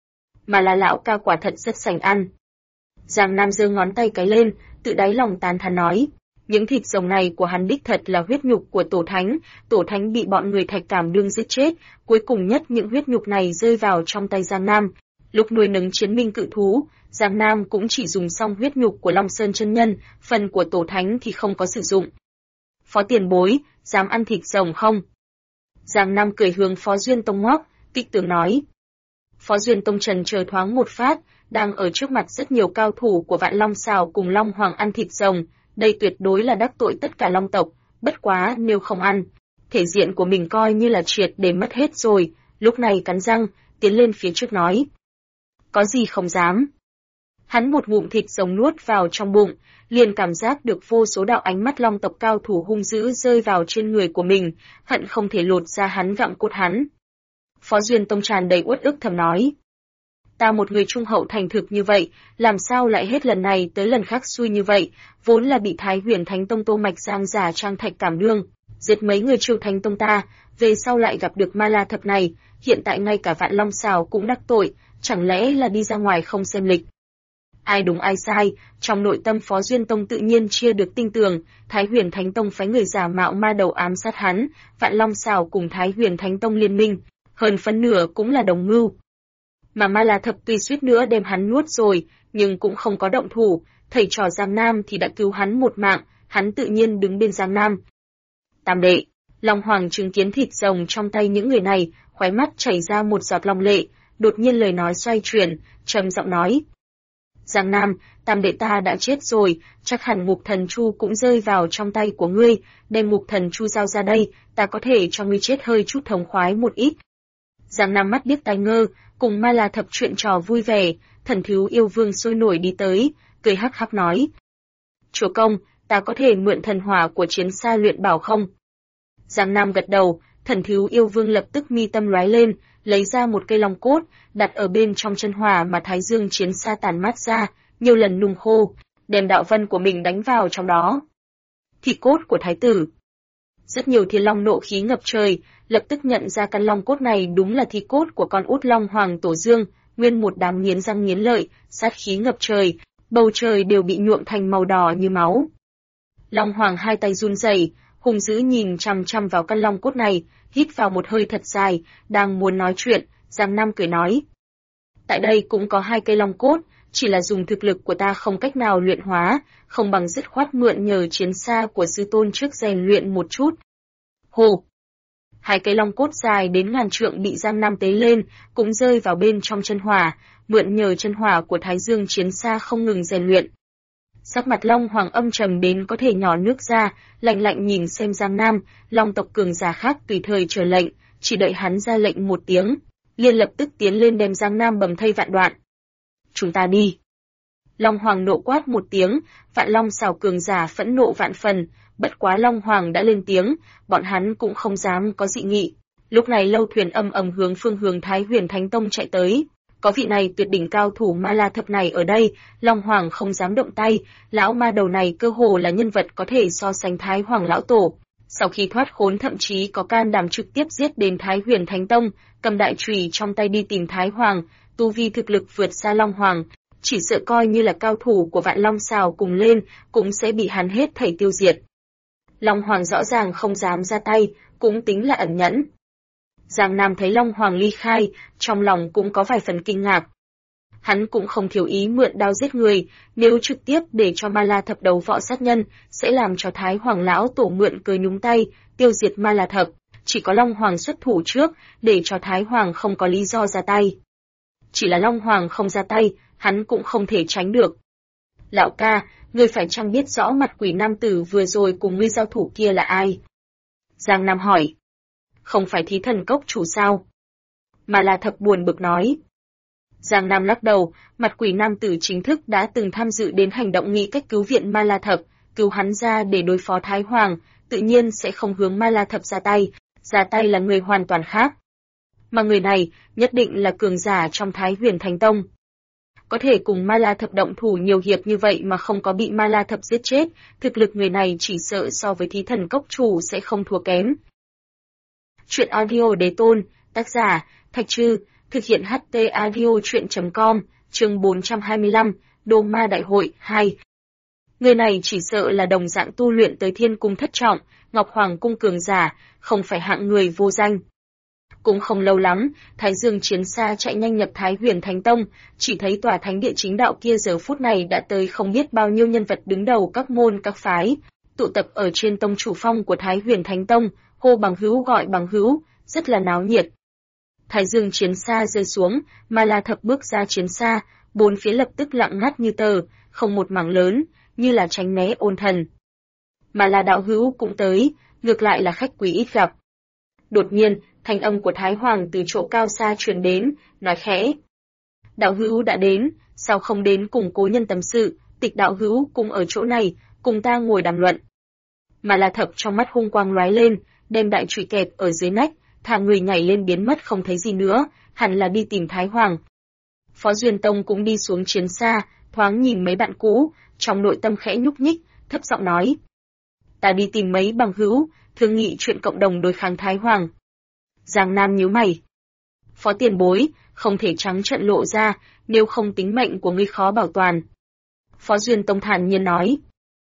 Mà là lão ca quả thật rất sành ăn. Giang Nam giơ ngón tay cái lên, tự đáy lòng tán thán nói. Những thịt rồng này của hắn đích thật là huyết nhục của tổ thánh bị bọn người Thạch Cảm Đương giết chết, cuối cùng nhất những huyết nhục này rơi vào trong tay Giang Nam. Lúc nuôi nấng chiến minh cự thú, Giang Nam cũng chỉ dùng xong huyết nhục của Long Sơn chân nhân, phần của tổ thánh thì không có sử dụng. Phó tiền bối, dám ăn thịt rồng không? Giang Nam cười hướng Phó Duyên Tông ngoắc, kích tướng nói. Phó Duyên Tông trần chờ thoáng một phát, đang ở trước mặt rất nhiều cao thủ của Vạn Long Xào cùng Long Hoàng ăn thịt rồng, đây tuyệt đối là đắc tội tất cả Long tộc, bất quá nếu không ăn, thể diện của mình coi như là triệt để mất hết rồi, lúc này cắn răng, tiến lên phía trước nói. Có gì không dám. Hắn một ngụm thịt rồng nuốt vào trong bụng, liền cảm giác được vô số đạo ánh mắt Long tộc cao thủ hung dữ rơi vào trên người của mình, hận không thể lột ra hắn gặm cốt hắn. Phó Duyên Tông tràn đầy uất ức thầm nói. Ta một người trung hậu thành thực như vậy, làm sao lại hết lần này tới lần khác xui như vậy, vốn là bị Thái Huyền Thánh Tông Tô Mạch Giang giả trang Thạch Cảm Đương, giết mấy người Triều Thánh Tông ta, về sau lại gặp được Ma La Thập này, hiện tại ngay cả Vạn Long Xào cũng đắc tội, chẳng lẽ là đi ra ngoài không xem lịch. Ai đúng ai sai, trong nội tâm Phó Duyên Tông tự nhiên chia được tinh tường, Thái Huyền Thánh Tông phái người giả mạo ma đầu ám sát hắn, Vạn Long Xào cùng Thái Huyền Thánh Tông liên minh, hơn phân nửa cũng là đồng mưu. Mà Ma La Thập tuy suýt nữa đem hắn nuốt rồi, nhưng cũng không có động thủ, thầy trò Giang Nam thì đã cứu hắn một mạng, hắn tự nhiên đứng bên Giang Nam. Tam đệ, Long Hoàng chứng kiến thịt rồng trong tay những người này, khóe mắt chảy ra một giọt long lệ, đột nhiên lời nói xoay chuyển, trầm giọng nói. Giang Nam, tam đệ ta đã chết rồi, chắc hẳn Ngục Thần Chu cũng rơi vào trong tay của ngươi, đem Ngục Thần Chu giao ra đây, ta có thể cho ngươi chết hơi chút thống khoái một ít. Giang Nam mắt điếc tai ngơ, cùng Ma La Thập chuyện trò vui vẻ, Thần Thiếu Yêu Vương sôi nổi đi tới, cười hắc hắc nói. Chúa công, ta có thể mượn thần hỏa của chiến xa luyện bảo không? Giang Nam gật đầu, Thần Thiếu Yêu Vương lập tức mi tâm lóe lên, lấy ra một cây long cốt, đặt ở bên trong chân hỏa mà Thái Dương chiến xa tàn mát ra, nhiều lần nung khô, đem đạo vân của mình đánh vào trong đó. Thịt cốt của thái tử. Rất nhiều thiên long nộ khí ngập trời, lập tức nhận ra căn long cốt này đúng là thi cốt của con út Long Hoàng Tổ Dương, nguyên một đám nghiến răng nghiến lợi, sát khí ngập trời, bầu trời đều bị nhuộm thành màu đỏ như máu. Long Hoàng hai tay run rẩy, hung dữ nhìn chằm chằm vào căn long cốt này, hít vào một hơi thật dài, đang muốn nói chuyện, Giang Nam cười nói. Tại đây cũng có 2 cây long cốt, chỉ là dùng thực lực của ta không cách nào luyện hóa, không bằng dứt khoát mượn nhờ chiến xa của sư tôn trước rèn luyện một chút. Hồ! 2 cây long cốt dài đến ngàn trượng bị Giang Nam tế lên, cũng rơi vào bên trong chân hỏa, mượn nhờ chân hỏa của Thái Dương chiến xa không ngừng rèn luyện. Sắc mặt Long Hoàng âm trầm đến có thể nhỏ nước ra, lạnh lạnh nhìn xem Giang Nam, Long tộc cường giả khác tùy thời chờ lệnh, chỉ đợi hắn ra lệnh một tiếng, liền lập tức tiến lên đem Giang Nam bầm thây vạn đoạn. Chúng ta đi. Long Hoàng nộ quát một tiếng, Vạn Long xào cường giả phẫn nộ vạn phần, bất quá Long Hoàng đã lên tiếng, bọn hắn cũng không dám có dị nghị. Lúc này lâu thuyền âm ầm hướng phương hướng Thái Huyền Thánh Tông chạy tới. Có vị này tuyệt đỉnh cao thủ Ma La Thập này ở đây, Long Hoàng không dám động tay, lão ma đầu này cơ hồ là nhân vật có thể so sánh Thái Hoàng lão tổ. Sau khi thoát khốn thậm chí có can đảm trực tiếp giết đến Thái Huyền Thánh Tông, cầm đại chùy trong tay đi tìm Thái Hoàng, tu vi thực lực vượt xa Long Hoàng, chỉ sợ coi như là cao thủ của Vạn Long xào cùng lên, cũng sẽ bị hắn hết thảy tiêu diệt. Long Hoàng rõ ràng không dám ra tay, cũng tính là ẩn nhẫn. Giang Nam thấy Long Hoàng ly khai, trong lòng cũng có vài phần kinh ngạc. Hắn cũng không thiếu ý mượn đao giết người, nếu trực tiếp để cho Ma La Thập đấu võ sát nhân, sẽ làm cho Thái Hoàng lão tổ mượn cớ nhúng tay, tiêu diệt Ma La Thập. Chỉ có Long Hoàng xuất thủ trước, để cho Thái Hoàng không có lý do ra tay. Chỉ là Long Hoàng không ra tay, hắn cũng không thể tránh được. Lão ca, ngươi phải chăng biết rõ mặt quỷ nam tử vừa rồi cùng ngươi giao thủ kia là ai? Giang Nam hỏi. Không phải Thí Thần Cốc chủ sao? Ma La Thập buồn bực nói. Giang Nam lắc đầu, mặt quỷ nam tử chính thức đã từng tham dự đến hành động nghĩ cách cứu viện Ma La Thập, cứu hắn ra để đối phó Thái Hoàng, tự nhiên sẽ không hướng Ma La Thập ra tay là người hoàn toàn khác. Mà người này, nhất định là cường giả trong Thái Huyền Thánh Tông. Có thể cùng Ma La Thập động thủ nhiều hiệp như vậy mà không có bị Ma La Thập giết chết, thực lực người này chỉ sợ so với Thí Thần Cốc chủ sẽ không thua kém. Chuyện audio Đế Tôn, tác giả, Thạch Trư, thực hiện HT audio chuyện.com, chương 425, Đô Ma Đại Hội 2. Người này chỉ sợ là đồng dạng tu luyện tới Thiên Cung thất trọng, Ngọc Hoàng cung cường giả, không phải hạng người vô danh. Cũng không lâu lắm, Thái Dương chiến xa chạy nhanh nhập Thái Huyền Thánh Tông, chỉ thấy tòa thánh địa chính đạo kia giờ phút này đã tới không biết bao nhiêu nhân vật đứng đầu các môn các phái, tụ tập ở trên tông chủ phong của Thái Huyền Thánh Tông, hô bằng hữu gọi bằng hữu, rất là náo nhiệt. Thái Dương chiến xa rơi xuống, Ma La Thập bước ra chiến xa, bốn phía lập tức lặng ngắt như tờ, không một mảng lớn, như là tránh né ôn thần. Ma La đạo hữu cũng tới, ngược lại là khách quý ít gặp. Đột nhiên, thanh âm của Thái Hoàng từ chỗ cao xa truyền đến, nói khẽ. Đạo hữu đã đến, sao không đến cùng cố nhân tâm sự, Tịch đạo hữu cũng ở chỗ này, cùng ta ngồi đàm luận. Ma La Thập trong mắt hung quang lóe lên, đem đại chùy kẹp ở dưới nách, thả người nhảy lên biến mất không thấy gì nữa, hẳn là đi tìm Thái Hoàng. Phó Duyên Tông cũng đi xuống chiến xa, thoáng nhìn mấy bạn cũ, trong nội tâm khẽ nhúc nhích, thấp giọng nói. Ta đi tìm mấy bằng hữu, thương nghị chuyện cộng đồng đối kháng Thái Hoàng. Giang Nam nhíu mày. Phó tiền bối, không thể trắng trợn lộ ra, nếu không tính mệnh của ngươi khó bảo toàn. Phó Duyên Tông thản nhiên nói.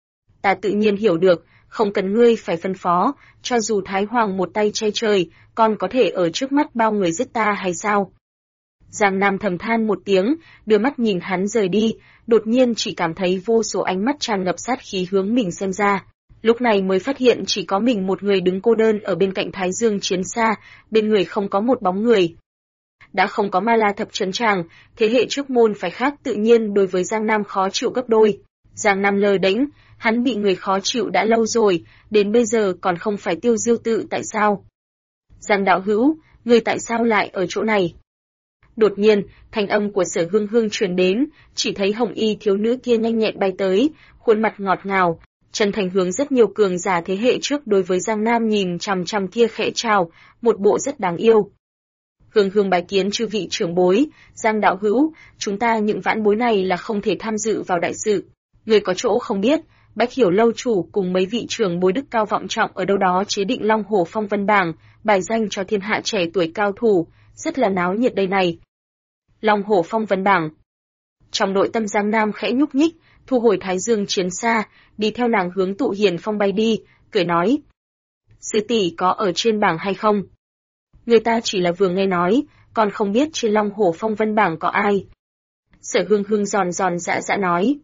Ta tự nhiên hiểu được, không cần ngươi phải phân phó, cho dù Thái Hoàng một tay che trời, còn có thể ở trước mắt bao người giết ta hay sao? Giang Nam thầm than một tiếng, đưa mắt nhìn hắn rời đi, đột nhiên chỉ cảm thấy vô số ánh mắt tràn ngập sát khí hướng mình xem ra. Lúc này mới phát hiện chỉ có mình một người đứng cô đơn ở bên cạnh Thái Dương chiến xa, bên người không có một bóng người. Đã không có Ma La Thập trấn tràng, thế hệ trước môn phái khác tự nhiên đối với Giang Nam khó chịu gấp đôi. Giang Nam lờ đễnh, hắn bị người khó chịu đã lâu rồi, đến bây giờ còn không phải tiêu diêu tự tại sao? Giang đạo hữu, người tại sao lại ở chỗ này? Đột nhiên, thanh âm của Sở Hương Hương truyền đến, chỉ thấy hồng y thiếu nữ kia nhanh nhẹn bay tới, khuôn mặt ngọt ngào, chân thành hướng rất nhiều cường giả thế hệ trước đối với Giang Nam nhìn chằm chằm kia khẽ chào, một bộ rất đáng yêu. Hương Hương bái kiến chư vị trưởng bối, Giang đạo hữu, chúng ta những vãn bối này là không thể tham dự vào đại sự. Người có chỗ không biết, Bách Hiểu lâu chủ cùng mấy vị trưởng bối đức cao vọng trọng ở đâu đó chế định Long Hổ Phong Vân bảng, bài danh cho thiên hạ trẻ tuổi cao thủ, rất là náo nhiệt đây này. Long Hổ Phong Vân bảng. Trong nội tâm Giang Nam khẽ nhúc nhích, thu hồi Thái Dương chiến xa, đi theo nàng hướng Tụ Hiền Phong bay đi, cười nói. Sư tỷ có ở trên bảng hay không? Người ta chỉ là vừa nghe nói, còn không biết trên Long Hổ Phong Vân bảng có ai. Sở Hương Hương giòn giòn dã dã nói.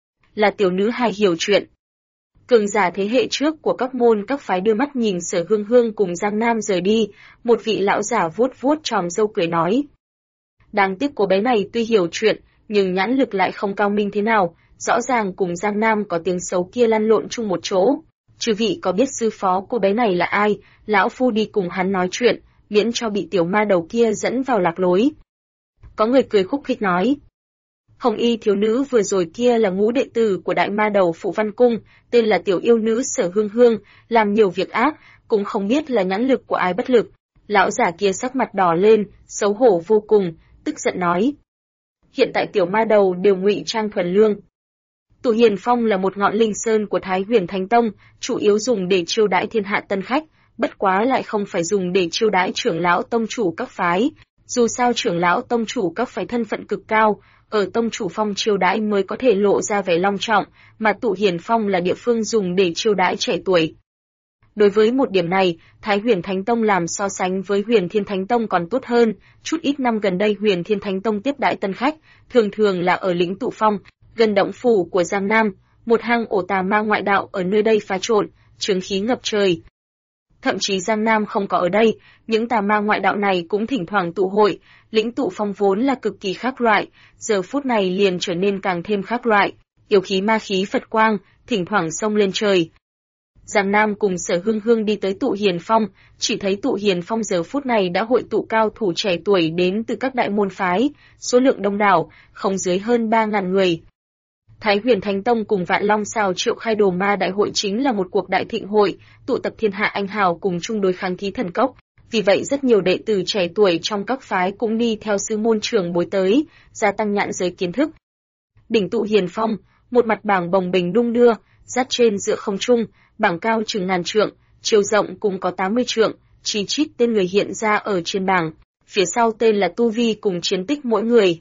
Là tiểu nữ hài hiểu chuyện. Cường giả thế hệ trước của các môn các phái đưa mắt nhìn Sở Hương Hương cùng Giang Nam rời đi, một vị lão giả vuốt vuốt tròm râu cười nói. Đáng tiếc cô bé này tuy hiểu chuyện, nhưng nhãn lực lại không cao minh thế nào, rõ ràng cùng Giang Nam có tiếng xấu kia lăn lộn chung một chỗ. Chư vị có biết sư phó cô bé này là ai, lão phu đi cùng hắn nói chuyện, miễn cho bị tiểu ma đầu kia dẫn vào lạc lối. Có người cười khúc khích nói. Hồng y thiếu nữ vừa rồi kia là ngũ đệ tử của đại ma đầu Phụ Văn Cung, tên là tiểu yêu nữ Sở Hương Hương, làm nhiều việc ác, cũng không biết là nhãn lực của ai bất lực. Lão giả kia sắc mặt đỏ lên, xấu hổ vô cùng, tức giận nói. Hiện tại tiểu ma đầu đều ngụy trang thuần lương. Tụ Hiền Phong là một ngọn linh sơn của Thái Huyền Thánh Tông, chủ yếu dùng để chiêu đãi thiên hạ tân khách, bất quá lại không phải dùng để chiêu đãi trưởng lão tông chủ các phái. Dù sao trưởng lão tông chủ các phái thân phận cực cao, ở tông chủ phong chiêu đãi mới có thể lộ ra vẻ long trọng, mà Tụ Hiền Phong là địa phương dùng để chiêu đãi trẻ tuổi. Đối với một điểm này, Thái Huyền Thánh Tông làm so sánh với Huyền Thiên Thánh Tông còn tốt hơn, chút ít năm gần đây Huyền Thiên Thánh Tông tiếp đãi tân khách, thường thường là ở lĩnh Tụ Phong, gần động phủ của Giang Nam, một hang ổ tà ma ngoại đạo ở nơi đây pha trộn, chướng khí ngập trời. Thậm chí Giang Nam không có ở đây, những tà ma ngoại đạo này cũng thỉnh thoảng tụ hội, lĩnh Tụ Phong vốn là cực kỳ khác loại, giờ phút này liền trở nên càng thêm khác loại, yêu khí ma khí Phật quang, thỉnh thoảng xông lên trời. Giang Nam cùng Sở Hương Hương đi tới Tụ Hiền Phong, chỉ thấy Tụ Hiền Phong giờ phút này đã hội tụ cao thủ trẻ tuổi đến từ các đại môn phái, số lượng đông đảo, không dưới hơn 3.000 người. Thái Huyền Thánh Tông cùng Vạn Long Sào Triệu Khai Đồ Ma Đại hội chính là một cuộc đại thịnh hội, tụ tập thiên hạ anh hào cùng chung đối kháng Thí Thần Cốc. Vì vậy rất nhiều đệ tử trẻ tuổi trong các phái cũng đi theo sư môn trưởng bối tới, gia tăng nhãn giới kiến thức. Đỉnh Tụ Hiền Phong, một mặt bảng bồng bềnh đung đưa, dát trên giữa không trung, bảng cao chừng ngàn trượng, chiều rộng cũng có 80 trượng, chi chít tên người hiện ra ở trên bảng, phía sau tên là tu vi cùng chiến tích mỗi người.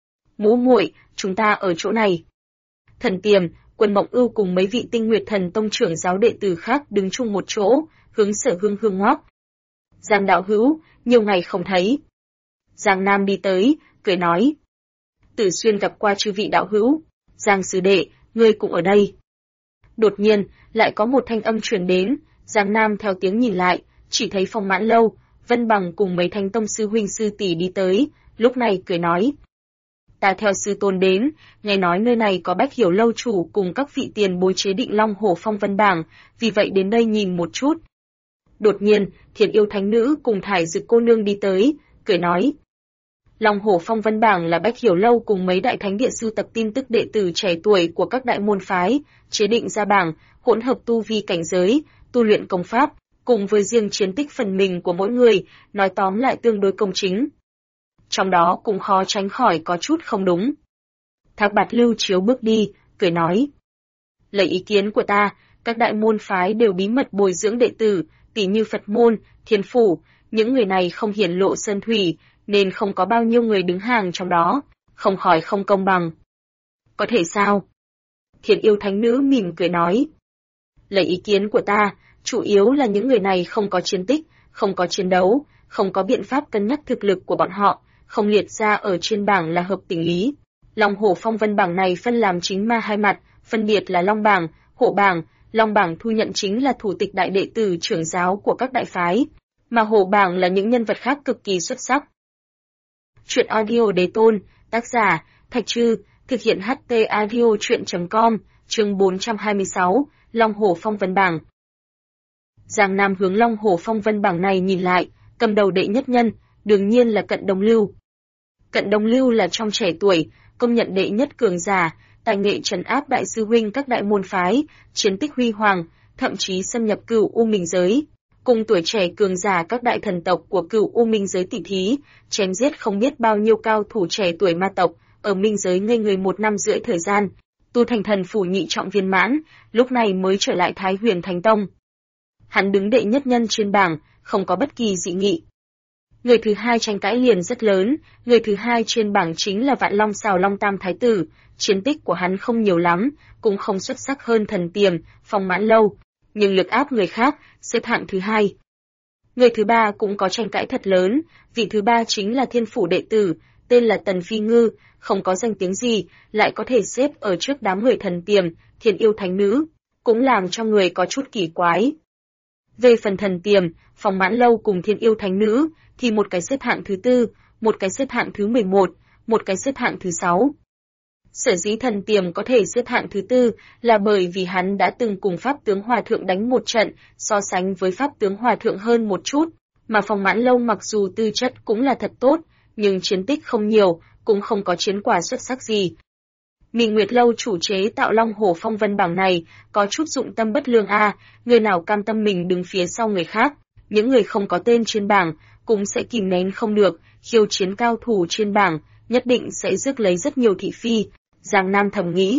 Mũ muội, chúng ta ở chỗ này. Thần Tiềm, Quân Mộng Ưu cùng mấy vị Tinh Nguyệt Thần Tông trưởng giáo đệ tử khác đứng chung một chỗ, hướng Sở Hương Hương ngoắc. Giang đạo hữu, nhiều ngày không thấy. Giang Nam đi tới, cười nói. Tử Xuyên gặp qua chư vị đạo hữu. Giang sư đệ, ngươi cũng ở đây. Đột nhiên, lại có một thanh âm truyền đến, Giang Nam theo tiếng nhìn lại, chỉ thấy Phong Mãn Lâu, Vân Bằng cùng mấy Thánh Tông sư huynh sư tỷ đi tới, lúc này cười nói. Ta theo sư tôn đến, nghe nói nơi này có Bách Hiểu lâu chủ cùng các vị tiền bối chế định Long Hổ Phong Vân bảng, vì vậy đến đây nhìn một chút. Đột nhiên, Thiền Yêu Thánh Nữ cùng Thải Dực cô nương đi tới, cười nói. Long Hổ Phong Vân bảng là Bách Hiểu lâu cùng mấy đại thánh địa sưu tập tin tức đệ tử trẻ tuổi của các đại môn phái, chế định ra bảng, hỗn hợp tu vi cảnh giới, tu luyện công pháp, cùng với riêng chiến tích phần mình của mỗi người, nói tóm lại tương đối công chính. Trong đó cũng khó tránh khỏi có chút không đúng. Thác Bạt Lưu Chiếu bước đi, cười nói. Lấy ý kiến của ta, các đại môn phái đều bí mật bồi dưỡng đệ tử, tỉ như Phật môn, Thiên phủ, những người này không hiển lộ sơn thủy, nên không có bao nhiêu người đứng hàng trong đó, không khỏi không công bằng. Có thể sao? Thiền Yêu Thánh Nữ mỉm cười nói. Lấy ý kiến của ta, chủ yếu là những người này không có chiến tích, không có chiến đấu, không có biện pháp cân nhắc thực lực của bọn họ, không liệt ra ở trên bảng là hợp tình lý. Long Hổ Phong Vân bảng này phân làm chính ma hai mặt, phân biệt là Long bảng, Hổ bảng. Long bảng thu nhận chính là thủ tịch đại đệ tử trưởng giáo của các đại phái, mà Hổ bảng là những nhân vật khác cực kỳ xuất sắc. Truyện audio Đế Tôn, tác giả Thạch Trư, thực hiện HT audio truyện.com, chương 426, Long Hổ Phong Vân bảng. Giang Nam hướng Long Hổ Phong Vân bảng này nhìn lại, cầm đầu đệ nhất nhân, đương nhiên là Cận Đông Lưu. Cận Đông Lưu là trong trẻ tuổi, công nhận đệ nhất cường giả, tài nghệ trấn áp đại sư huynh các đại môn phái, chiến tích huy hoàng, thậm chí xâm nhập Cửu U Minh giới, cùng tuổi trẻ cường giả các đại thần tộc của Cửu U Minh giới tỷ thí, chém giết không biết bao nhiêu cao thủ trẻ tuổi ma tộc, ở Minh giới ngây người 1 năm rưỡi thời gian, tu thành thần phủ nhị trọng viên mãn, lúc này mới trở lại Thái Huyền Thánh Tông. Hắn đứng đệ nhất nhân trên bảng, không có bất kỳ dị nghị. Người thứ hai tranh cãi liền rất lớn, người thứ hai trên bảng chính là Vạn Long Sào Long Tam Thái Tử, chiến tích của hắn không nhiều lắm, cũng không xuất sắc hơn Thần Tiềm, Phong Mãn Lâu, nhưng lực áp người khác, xếp hạng thứ hai. Người thứ ba cũng có tranh cãi thật lớn, vị thứ ba chính là thiên phủ đệ tử, tên là Tần Phi Ngư, không có danh tiếng gì, lại có thể xếp ở trước đám người thần tiềm, thiên yêu thánh nữ, cũng làm cho người có chút kỳ quái. Về phần thần tiềm, Phong Mãn Lâu cùng thiên yêu thánh nữ, thì một cái xếp hạng thứ tư, một cái xếp hạng thứ 11, một cái xếp hạng thứ 6. Sở dĩ thần tiềm có thể xếp hạng thứ tư là bởi vì hắn đã từng cùng Pháp tướng Hòa Thượng đánh một trận, so sánh với Pháp tướng Hòa Thượng hơn một chút, mà Phong Mãn Lâu mặc dù tư chất cũng là thật tốt, nhưng chiến tích không nhiều, cũng không có chiến quả xuất sắc gì. Minh Nguyệt Lâu chủ chế tạo Long Hổ Phong Vân bảng này, có chút dụng tâm bất lương người nào cam tâm mình đứng phía sau người khác, những người không có tên trên bảng, cũng sẽ kìm nén không được, khiêu chiến cao thủ trên bảng, nhất định sẽ rước lấy rất nhiều thị phi. Giang Nam thầm nghĩ.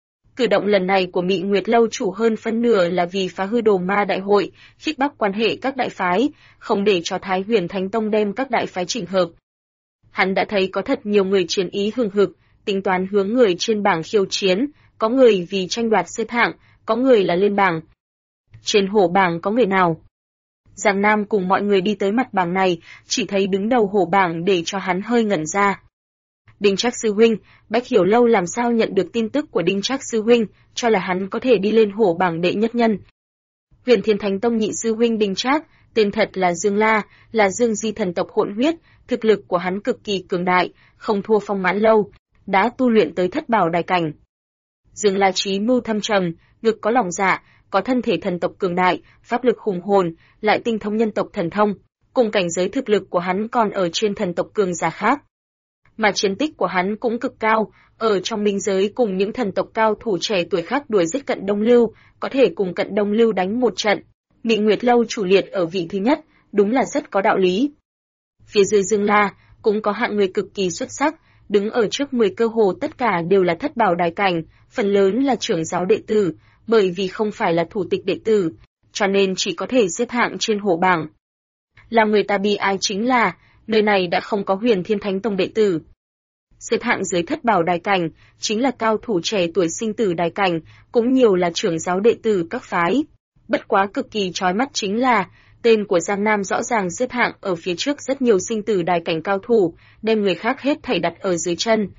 Cử động lần này của Mị Nguyệt Lâu chủ hơn phân nửa là vì phá hư Đồ Ma Đại hội, khích bác quan hệ các đại phái, không để cho Thái Huyền Thánh Tông đem các đại phái chỉnh hợp. Hắn đã thấy có thật nhiều người chiến ý hừng hực, tính toán hướng người trên bảng khiêu chiến, có người vì tranh đoạt xếp hạng, có người là lên bảng. Trên hổ bảng có người nào? Giang Nam cùng mọi người đi tới mặt bảng này, chỉ thấy đứng đầu hổ bảng để cho hắn hơi ngẩn ra. Đinh Trác sư huynh, Bách Hiểu Lâu làm sao nhận được tin tức của Đinh Trác sư huynh, cho là hắn có thể đi lên hổ bảng đệ nhất nhân. Huyền Thiên Thánh Tông nhị sư huynh Đinh Trác, tên thật là Dương La, là Dương Di thần tộc hỗn huyết, thực lực của hắn cực kỳ cường đại, không thua Phong Mãn Lâu, đã tu luyện tới thất bảo đài cảnh. Dương La trí mưu thâm trầm, ngực có lòng dạ, có thân thể thần tộc cường đại, pháp lực hùng hồn, lại tinh thông nhân tộc thần thông, cùng cảnh giới thực lực của hắn còn ở trên thần tộc cường giả khác. Mà chiến tích của hắn cũng cực cao, ở trong minh giới cùng những thần tộc cao thủ trẻ tuổi khác đuổi giết Cận Đông Lưu, có thể cùng Cận Đông Lưu đánh một trận. Mị Nguyệt Lâu chủ liệt ở vị thứ nhất, đúng là rất có đạo lý. Phía dưới Dương La, cũng có hạng người cực kỳ xuất sắc, đứng ở trước 10 cơ hồ tất cả đều là thất bảo đài cảnh, phần lớn là trưởng giáo đệ tử, bởi vì không phải là thủ tịch đệ tử, cho nên chỉ có thể xếp hạng trên hổ bảng. Làm người ta bi ai chính là, nơi này đã không có Huyền Thiên Thánh Tông đệ tử. Xếp hạng dưới thất bảo đài cảnh, chính là cao thủ trẻ tuổi sinh tử đài cảnh, cũng nhiều là trưởng giáo đệ tử các phái. Bất quá cực kỳ chói mắt chính là, tên của Giang Nam rõ ràng xếp hạng ở phía trước rất nhiều sinh tử đài cảnh cao thủ, đem người khác hết thảy đặt ở dưới chân.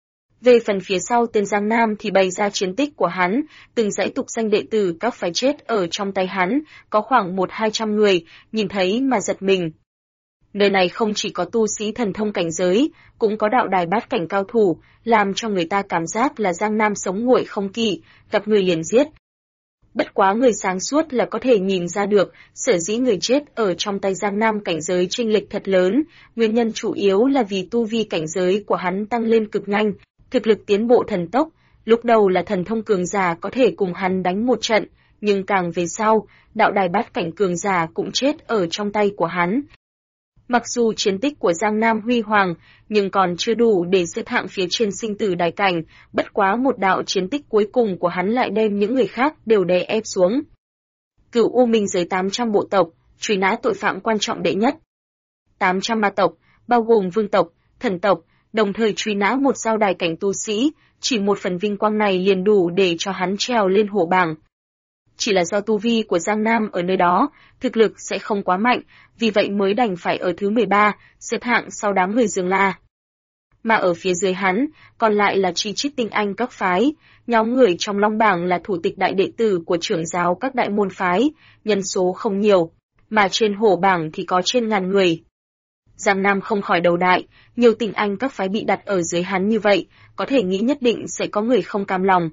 Về phần phía sau tên Giang Nam thì bày ra chiến tích của hắn, từng dãy tục danh đệ tử các phái chết ở trong tay hắn, có khoảng 100-200 người, nhìn thấy mà giật mình. Nơi này không chỉ có tu sĩ thần thông cảnh giới, cũng có đạo đài bát cảnh cao thủ, làm cho người ta cảm giác là Giang Nam sống nguội không kỵ, gặp người liền giết. Bất quá người sáng suốt là có thể nhìn ra được, sở dĩ người chết ở trong tay Giang Nam cảnh giới chênh lệch thật lớn, nguyên nhân chủ yếu là vì tu vi cảnh giới của hắn tăng lên cực nhanh, thực lực tiến bộ thần tốc, lúc đầu là thần thông cường giả có thể cùng hắn đánh một trận, nhưng càng về sau, đạo đài bát cảnh cường giả cũng chết ở trong tay của hắn. Mặc dù chiến tích của Giang Nam huy hoàng, nhưng còn chưa đủ để xếp hạng phía trên sinh tử đài cảnh, bất quá một đạo chiến tích cuối cùng của hắn lại đem những người khác đều đè ép xuống. Cửu U Minh giới 800 bộ tộc, truy nã tội phạm quan trọng đệ nhất. 800 ma tộc, bao gồm vương tộc, thần tộc, đồng thời truy nã một giao đài cảnh tu sĩ, chỉ một phần vinh quang này liền đủ để cho hắn trèo lên hổ bảng. Chỉ là do tu vi của Giang Nam ở nơi đó, thực lực sẽ không quá mạnh, vì vậy mới đành phải ở thứ 13, xếp hạng sau đám người Dương La. Mà ở phía dưới hắn, còn lại là chi chít tinh anh các phái, nhóm người trong long bảng là thủ tịch đại đệ tử của trưởng giáo các đại môn phái, nhân số không nhiều, mà trên hổ bảng thì có trên ngàn người. Giang Nam không khỏi đầu đại, nhiều tinh anh các phái bị đặt ở dưới hắn như vậy, có thể nghĩ nhất định sẽ có người không cam lòng.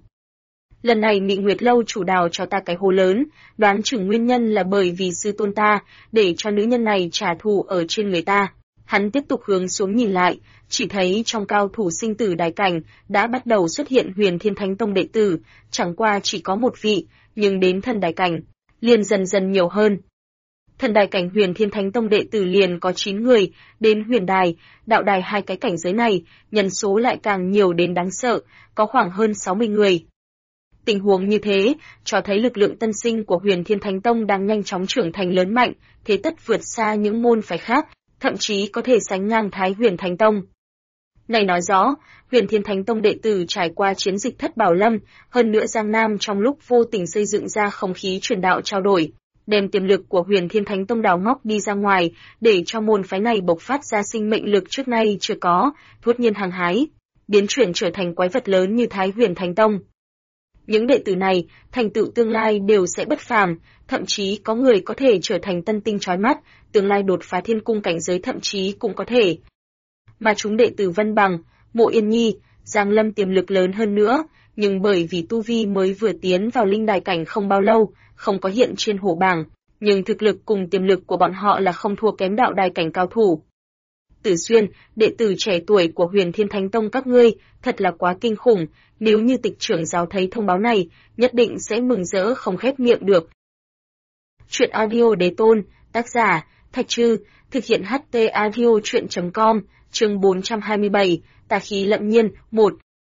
Lần này Mị Nguyệt Lâu chủ đào cho ta cái hố lớn, đoán chừng nguyên nhân là bởi vì sư tôn ta, để cho nữ nhân này trả thù ở trên người ta. Hắn tiếp tục hướng xuống nhìn lại, chỉ thấy trong cao thủ sinh tử đài cảnh, đã bắt đầu xuất hiện Huyền Thiên Thánh Tông đệ tử, chẳng qua chỉ có một vị, nhưng đến thần đài cảnh, liền dần dần nhiều hơn. Thần đài cảnh Huyền Thiên Thánh Tông đệ tử liền có 9 người, đến huyền đài, đạo đài hai cái cảnh giới này, nhân số lại càng nhiều đến đáng sợ, có khoảng hơn 60 người. Tình huống như thế, cho thấy lực lượng tân sinh của Huyền Thiên Thánh Tông đang nhanh chóng trưởng thành lớn mạnh, thế tất vượt xa những môn phái khác, thậm chí có thể sánh ngang Thái Huyền Thánh Tông. Này nói rõ, Huyền Thiên Thánh Tông đệ tử trải qua chiến dịch Thất Bảo Lâm, hơn nữa Giang Nam trong lúc vô tình xây dựng ra không khí truyền đạo trao đổi, đem tiềm lực của Huyền Thiên Thánh Tông đào ngóc đi ra ngoài, để cho môn phái này bộc phát ra sinh mệnh lực trước nay chưa có, thốt nhiên hăng hái, biến chuyển trở thành quái vật lớn như Thái Huyền Thánh Tông. Những đệ tử này, thành tựu tương lai đều sẽ bất phàm, thậm chí có người có thể trở thành tân tinh chói mắt, tương lai đột phá thiên cung cảnh giới thậm chí cũng có thể. Mà chúng đệ tử Vân Bằng, Mộ Yên Nhi, Giang Lâm tiềm lực lớn hơn nữa, nhưng bởi vì tu vi mới vừa tiến vào linh đài cảnh không bao lâu, không có hiện trên hổ bảng, nhưng thực lực cùng tiềm lực của bọn họ là không thua kém đạo đài cảnh cao thủ. Tử Xuyên, đệ tử trẻ tuổi của Huyền Thiên Thánh Tông các ngươi, thật là quá kinh khủng, nếu như tịch trưởng giáo thấy thông báo này, nhất định sẽ mừng rỡ không khép miệng được. Chuyện audio đế tôn, tác giả, Thạch Trư, thực hiện HT audio chuyện.com, chương 427, tà khí lậm nhiên, 1.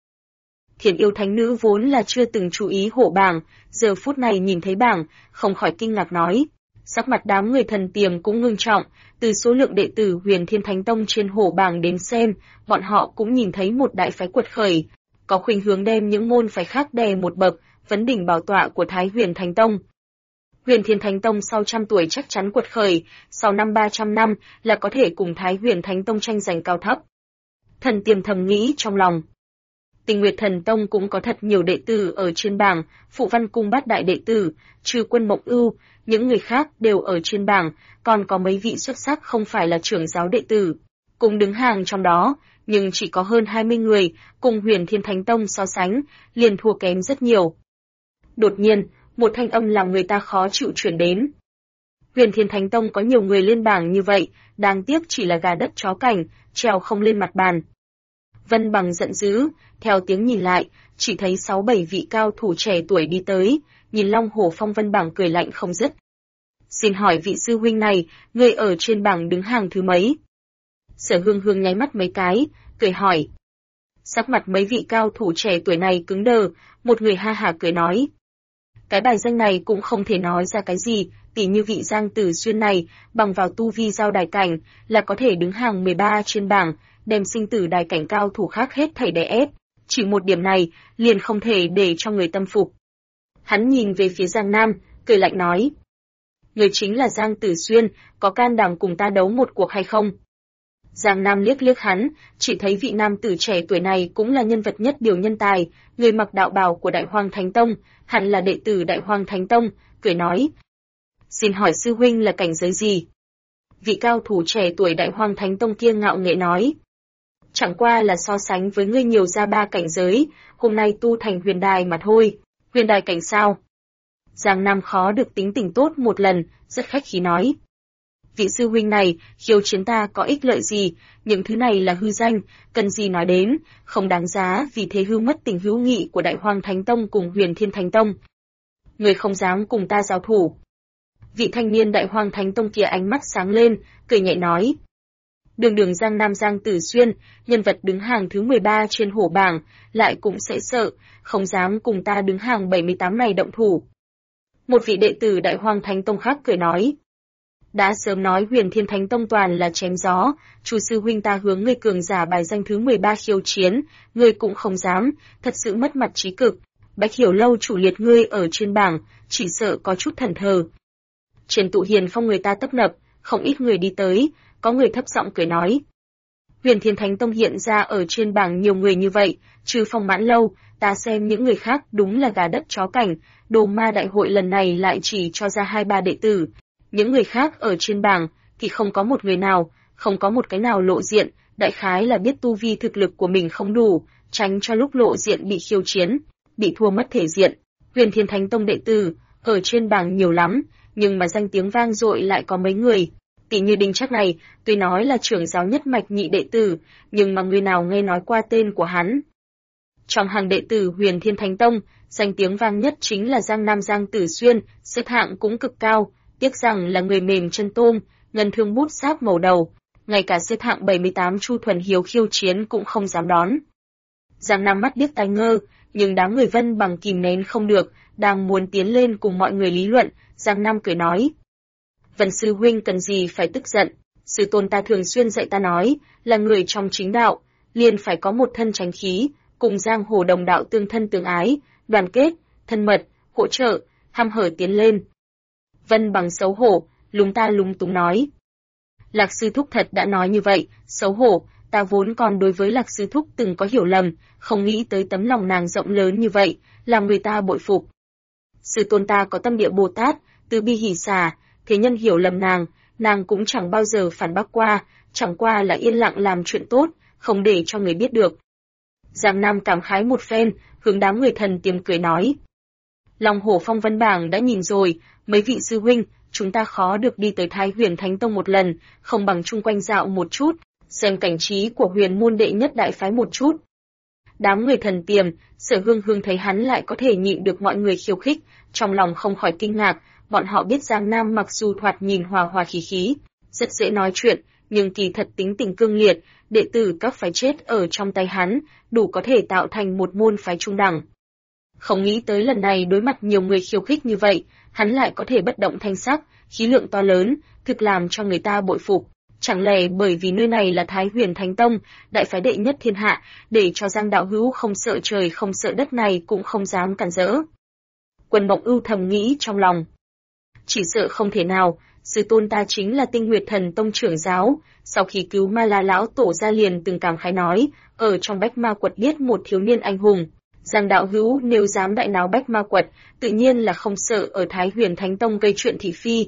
Thiền yêu thánh nữ vốn là chưa từng chú ý hổ bảng, giờ phút này nhìn thấy bảng, không khỏi kinh ngạc nói. Sắc mặt đám người thần tiềm cũng ngưng trọng, từ số lượng đệ tử Huyền Thiên Thánh Tông trên hổ bảng đến xem, bọn họ cũng nhìn thấy một đại phái quật khởi, có khuynh hướng đem những môn phái khác đè một bậc, vấn đỉnh bảo tọa của Thái Huyền Thánh Tông. Huyền Thiên Thánh Tông sau 100 tuổi chắc chắn quật khởi, sau 300 năm là có thể cùng Thái Huyền Thánh Tông tranh giành cao thấp. Thần tiềm thầm nghĩ trong lòng. Tình Nguyệt Thần Tông cũng có thật nhiều đệ tử ở trên bảng, Phụ Văn Cung bát đại đệ tử, trừ Quân Mộng Ưu, những người khác đều ở trên bảng, còn có mấy vị xuất sắc không phải là trưởng giáo đệ tử, cùng đứng hàng trong đó, nhưng chỉ có hơn 20 người, cùng Huyền Thiên Thánh Tông so sánh, liền thua kém rất nhiều. Đột nhiên, một thanh âm làm người ta khó chịu truyền đến. Huyền Thiên Thánh Tông có nhiều người lên bảng như vậy, đáng tiếc chỉ là gà đất chó cảnh, trèo không lên mặt bàn. Vân Bằng giận dữ, theo tiếng nhìn lại, chỉ thấy 6-7 vị cao thủ trẻ tuổi đi tới, nhìn Long Hổ Phong Vân Bằng cười lạnh không dứt. Xin hỏi vị sư huynh này, người ở trên bảng đứng hàng thứ mấy? Sở Hương Hương nháy mắt mấy cái, cười hỏi. Sắc mặt mấy vị cao thủ trẻ tuổi này cứng đờ, một người ha hả cười nói. Cái bài danh này cũng không thể nói ra cái gì, tỉ như vị Giang Tử Xuyên này, bằng vào tu vi giao đài cảnh, là có thể đứng hàng 13 trên bảng, đem sinh tử đài cảnh cao thủ khác hết thảy đè ép. Chỉ một điểm này, liền không thể để cho người tâm phục. Hắn nhìn về phía Giang Nam, cười lạnh nói. Người chính là Giang Tử Xuyên, có can đảm cùng ta đấu một cuộc hay không? Giang Nam liếc liếc hắn, chỉ thấy vị nam tử trẻ tuổi này cũng là nhân vật nhất điều nhân tài, người mặc đạo bào của Đại Hoang Thánh Tông, hẳn là đệ tử Đại Hoang Thánh Tông, cười nói. Xin hỏi sư huynh là cảnh giới gì? Vị cao thủ trẻ tuổi Đại Hoang Thánh Tông kia ngạo nghễ nói. Chẳng qua là so sánh với ngươi nhiều ra 3 cảnh giới, hôm nay tu thành huyền đài mà thôi. Huyền đài cảnh sao? Giang Nam khó được tính tình tốt một lần, rất khách khí nói. Vị sư huynh này, khiêu chiến ta có ích lợi gì, những thứ này là hư danh, cần gì nói đến, không đáng giá vì thế hư mất tình hữu nghị của Đại Hoang Thánh Tông cùng Huyền Thiên Thánh Tông. Người không dám cùng ta giao thủ. Vị thanh niên Đại Hoang Thánh Tông kia ánh mắt sáng lên, cười nhẹ nói. Đường Giang Nam Giang Tử Xuyên, nhân vật đứng hàng thứ 13 trên hổ bảng, lại cũng sẽ sợ, không dám cùng ta đứng hàng 78 này động thủ. Một vị đệ tử Đại Hoang Thánh Tông khác cười nói. Đã sớm nói Huyền Thiên Thánh Tông toàn là chém gió, chủ sư huynh ta hướng người cường giả bài danh thứ 13 khiêu chiến, ngươi cũng không dám, thật sự mất mặt trí cực. Bách Hiểu Lâu chủ liệt ngươi ở trên bảng, chỉ sợ có chút thần thờ. Trên tụ hiền phong người ta tấp nập, không ít người đi tới, có người thấp giọng cười nói. Huyền Thiên Thánh Tông hiện ra ở trên bảng nhiều người như vậy, trừ Phong Mãn Lâu, ta xem những người khác đúng là gà đất chó cảnh, Đồ Ma đại hội lần này lại chỉ cho ra 2-3 đệ tử. Những người khác ở trên bảng thì không có một người nào, không có một cái nào lộ diện, đại khái là biết tu vi thực lực của mình không đủ, tránh cho lúc lộ diện bị khiêu chiến, bị thua mất thể diện. Huyền Thiên Thánh Tông đệ tử ở trên bảng nhiều lắm, nhưng mà danh tiếng vang dội lại có mấy người. Tỷ như Đinh Trác này, tuy nói là trưởng giáo nhất mạch nhị đệ tử, nhưng mà người nào nghe nói qua tên của hắn. Trong hàng đệ tử Huyền Thiên Thánh Tông, danh tiếng vang nhất chính là Giang Nam Giang Tử Xuyên, xếp hạng cũng cực cao, tiếc rằng là người mềm chân tôm, ngân thương bút sáp màu đầu, ngay cả xếp hạng 78 Chu Thuần Hiếu khiêu chiến cũng không dám đón. Giang Nam mắt điếc tai ngơ, nhưng đám người Vân Bằng kìm nén không được, đang muốn tiến lên cùng mọi người lý luận, Giang Nam cười nói. Vân sư huynh cần gì phải tức giận, sư tôn ta thường xuyên dạy ta nói, là người trong chính đạo, liền phải có một thân chánh khí, cùng giang hồ đồng đạo tương thân tương ái, đoàn kết, thân mật, hỗ trợ, hăm hở tiến lên. Vân Bằng xấu hổ, lúng ta lúng túng nói. Lạc sư thúc thật đã nói như vậy, xấu hổ, ta vốn còn đối với Lạc sư thúc từng có hiểu lầm, không nghĩ tới tấm lòng nàng rộng lớn như vậy, làm người ta bội phục. Sư tôn ta có tâm địa Bồ Tát, từ bi hỷ xả, thế nhân hiểu lầm nàng cũng chẳng bao giờ phản bác qua, chẳng qua là yên lặng làm chuyện tốt, không để cho người biết được. Giang Nam cảm khái một phen, hướng đám người thần tiềm cười nói. Long Hổ Phong Vân Bảng đã nhìn rồi, mấy vị sư huynh, chúng ta khó được đi tới Thái Huyền Thánh Tông một lần, không bằng chung quanh dạo một chút, xem cảnh trí của huyền môn đệ nhất đại phái một chút. Đám người thần tiềm, Sở Hương Hương thấy hắn lại có thể nhịn được mọi người khiêu khích, trong lòng không khỏi kinh ngạc, bọn họ biết Giang Nam mặc dù thoạt nhìn hòa hòa khí khí, rất dễ nói chuyện, nhưng kỳ thật tính tình cương liệt, đệ tử các phái chết ở trong tay hắn, đủ có thể tạo thành một môn phái trung đẳng. Không nghĩ tới lần này đối mặt nhiều người khiêu khích như vậy, hắn lại có thể bất động thanh sắc, khí lượng to lớn, thực làm cho người ta bội phục. Chẳng lẽ bởi vì nơi này là Thái Huyền Thánh Tông, đại phái đệ nhất thiên hạ, để cho Giang đạo hữu không sợ trời không sợ đất này cũng không dám cản rỡ. Quân Mộng Ưu thầm nghĩ trong lòng. Chỉ sợ không thể nào, sư tôn ta chính là Tinh Nguyệt Thần Tông trưởng giáo, sau khi cứu Ma La lão tổ ra liền từng cảm khái nói, ở trong Bách Ma Quật biết một thiếu niên anh hùng. Giang đạo hữu nếu dám đại náo Bách Ma Quật, tự nhiên là không sợ ở Thái Huyền Thánh Tông gây chuyện thị phi.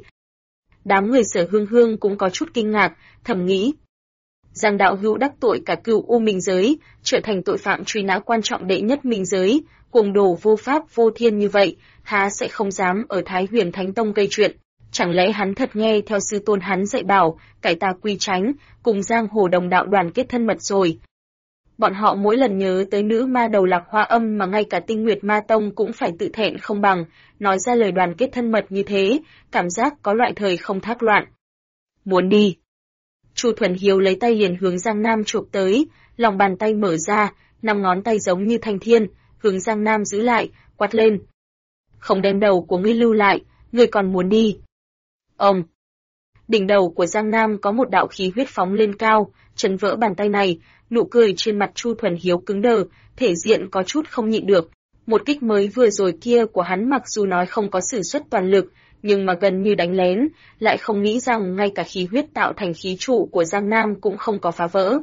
Đám người Sở Hương Hương cũng có chút kinh ngạc, thầm nghĩ. Giang đạo hữu đắc tội cả Cửu U Minh giới, trở thành tội phạm truy nã quan trọng đệ nhất minh giới, cuồng đồ vô pháp vô thiên như vậy, há sẽ không dám ở Thái Huyền Thánh Tông gây chuyện. Chẳng lẽ hắn thật nghe theo sư tôn hắn dạy bảo, cải tà quy tránh, cùng giang hồ đồng đạo đoàn kết thân mật rồi. Bọn họ mỗi lần nhớ tới nữ ma đầu Lạc Hoa Âm mà ngay cả Tinh Nguyệt Ma Tông cũng phải tự thẹn không bằng, nói ra lời đoàn kết thân mật như thế, cảm giác có loại thời không thác loạn. Muốn đi. Chu Thuần Hiếu lấy tay liền hướng Giang Nam chụp tới, lòng bàn tay mở ra, 5 ngón tay giống như thanh thiên, hướng Giang Nam giữ lại, quát lên. Không đem đầu của ngươi lưu lại, ngươi còn muốn đi. Ông. Đỉnh đầu của Giang Nam có một đạo khí huyết phóng lên cao, chấn vỡ bàn tay này, nụ cười trên mặt Chu Thuần Hiếu cứng đờ, thể diện có chút không nhịn được. Một kích mới vừa rồi kia của hắn mặc dù nói không có sử xuất toàn lực, nhưng mà gần như đánh lén, lại không nghĩ rằng ngay cả khí huyết tạo thành khí trụ của Giang Nam cũng không có phá vỡ.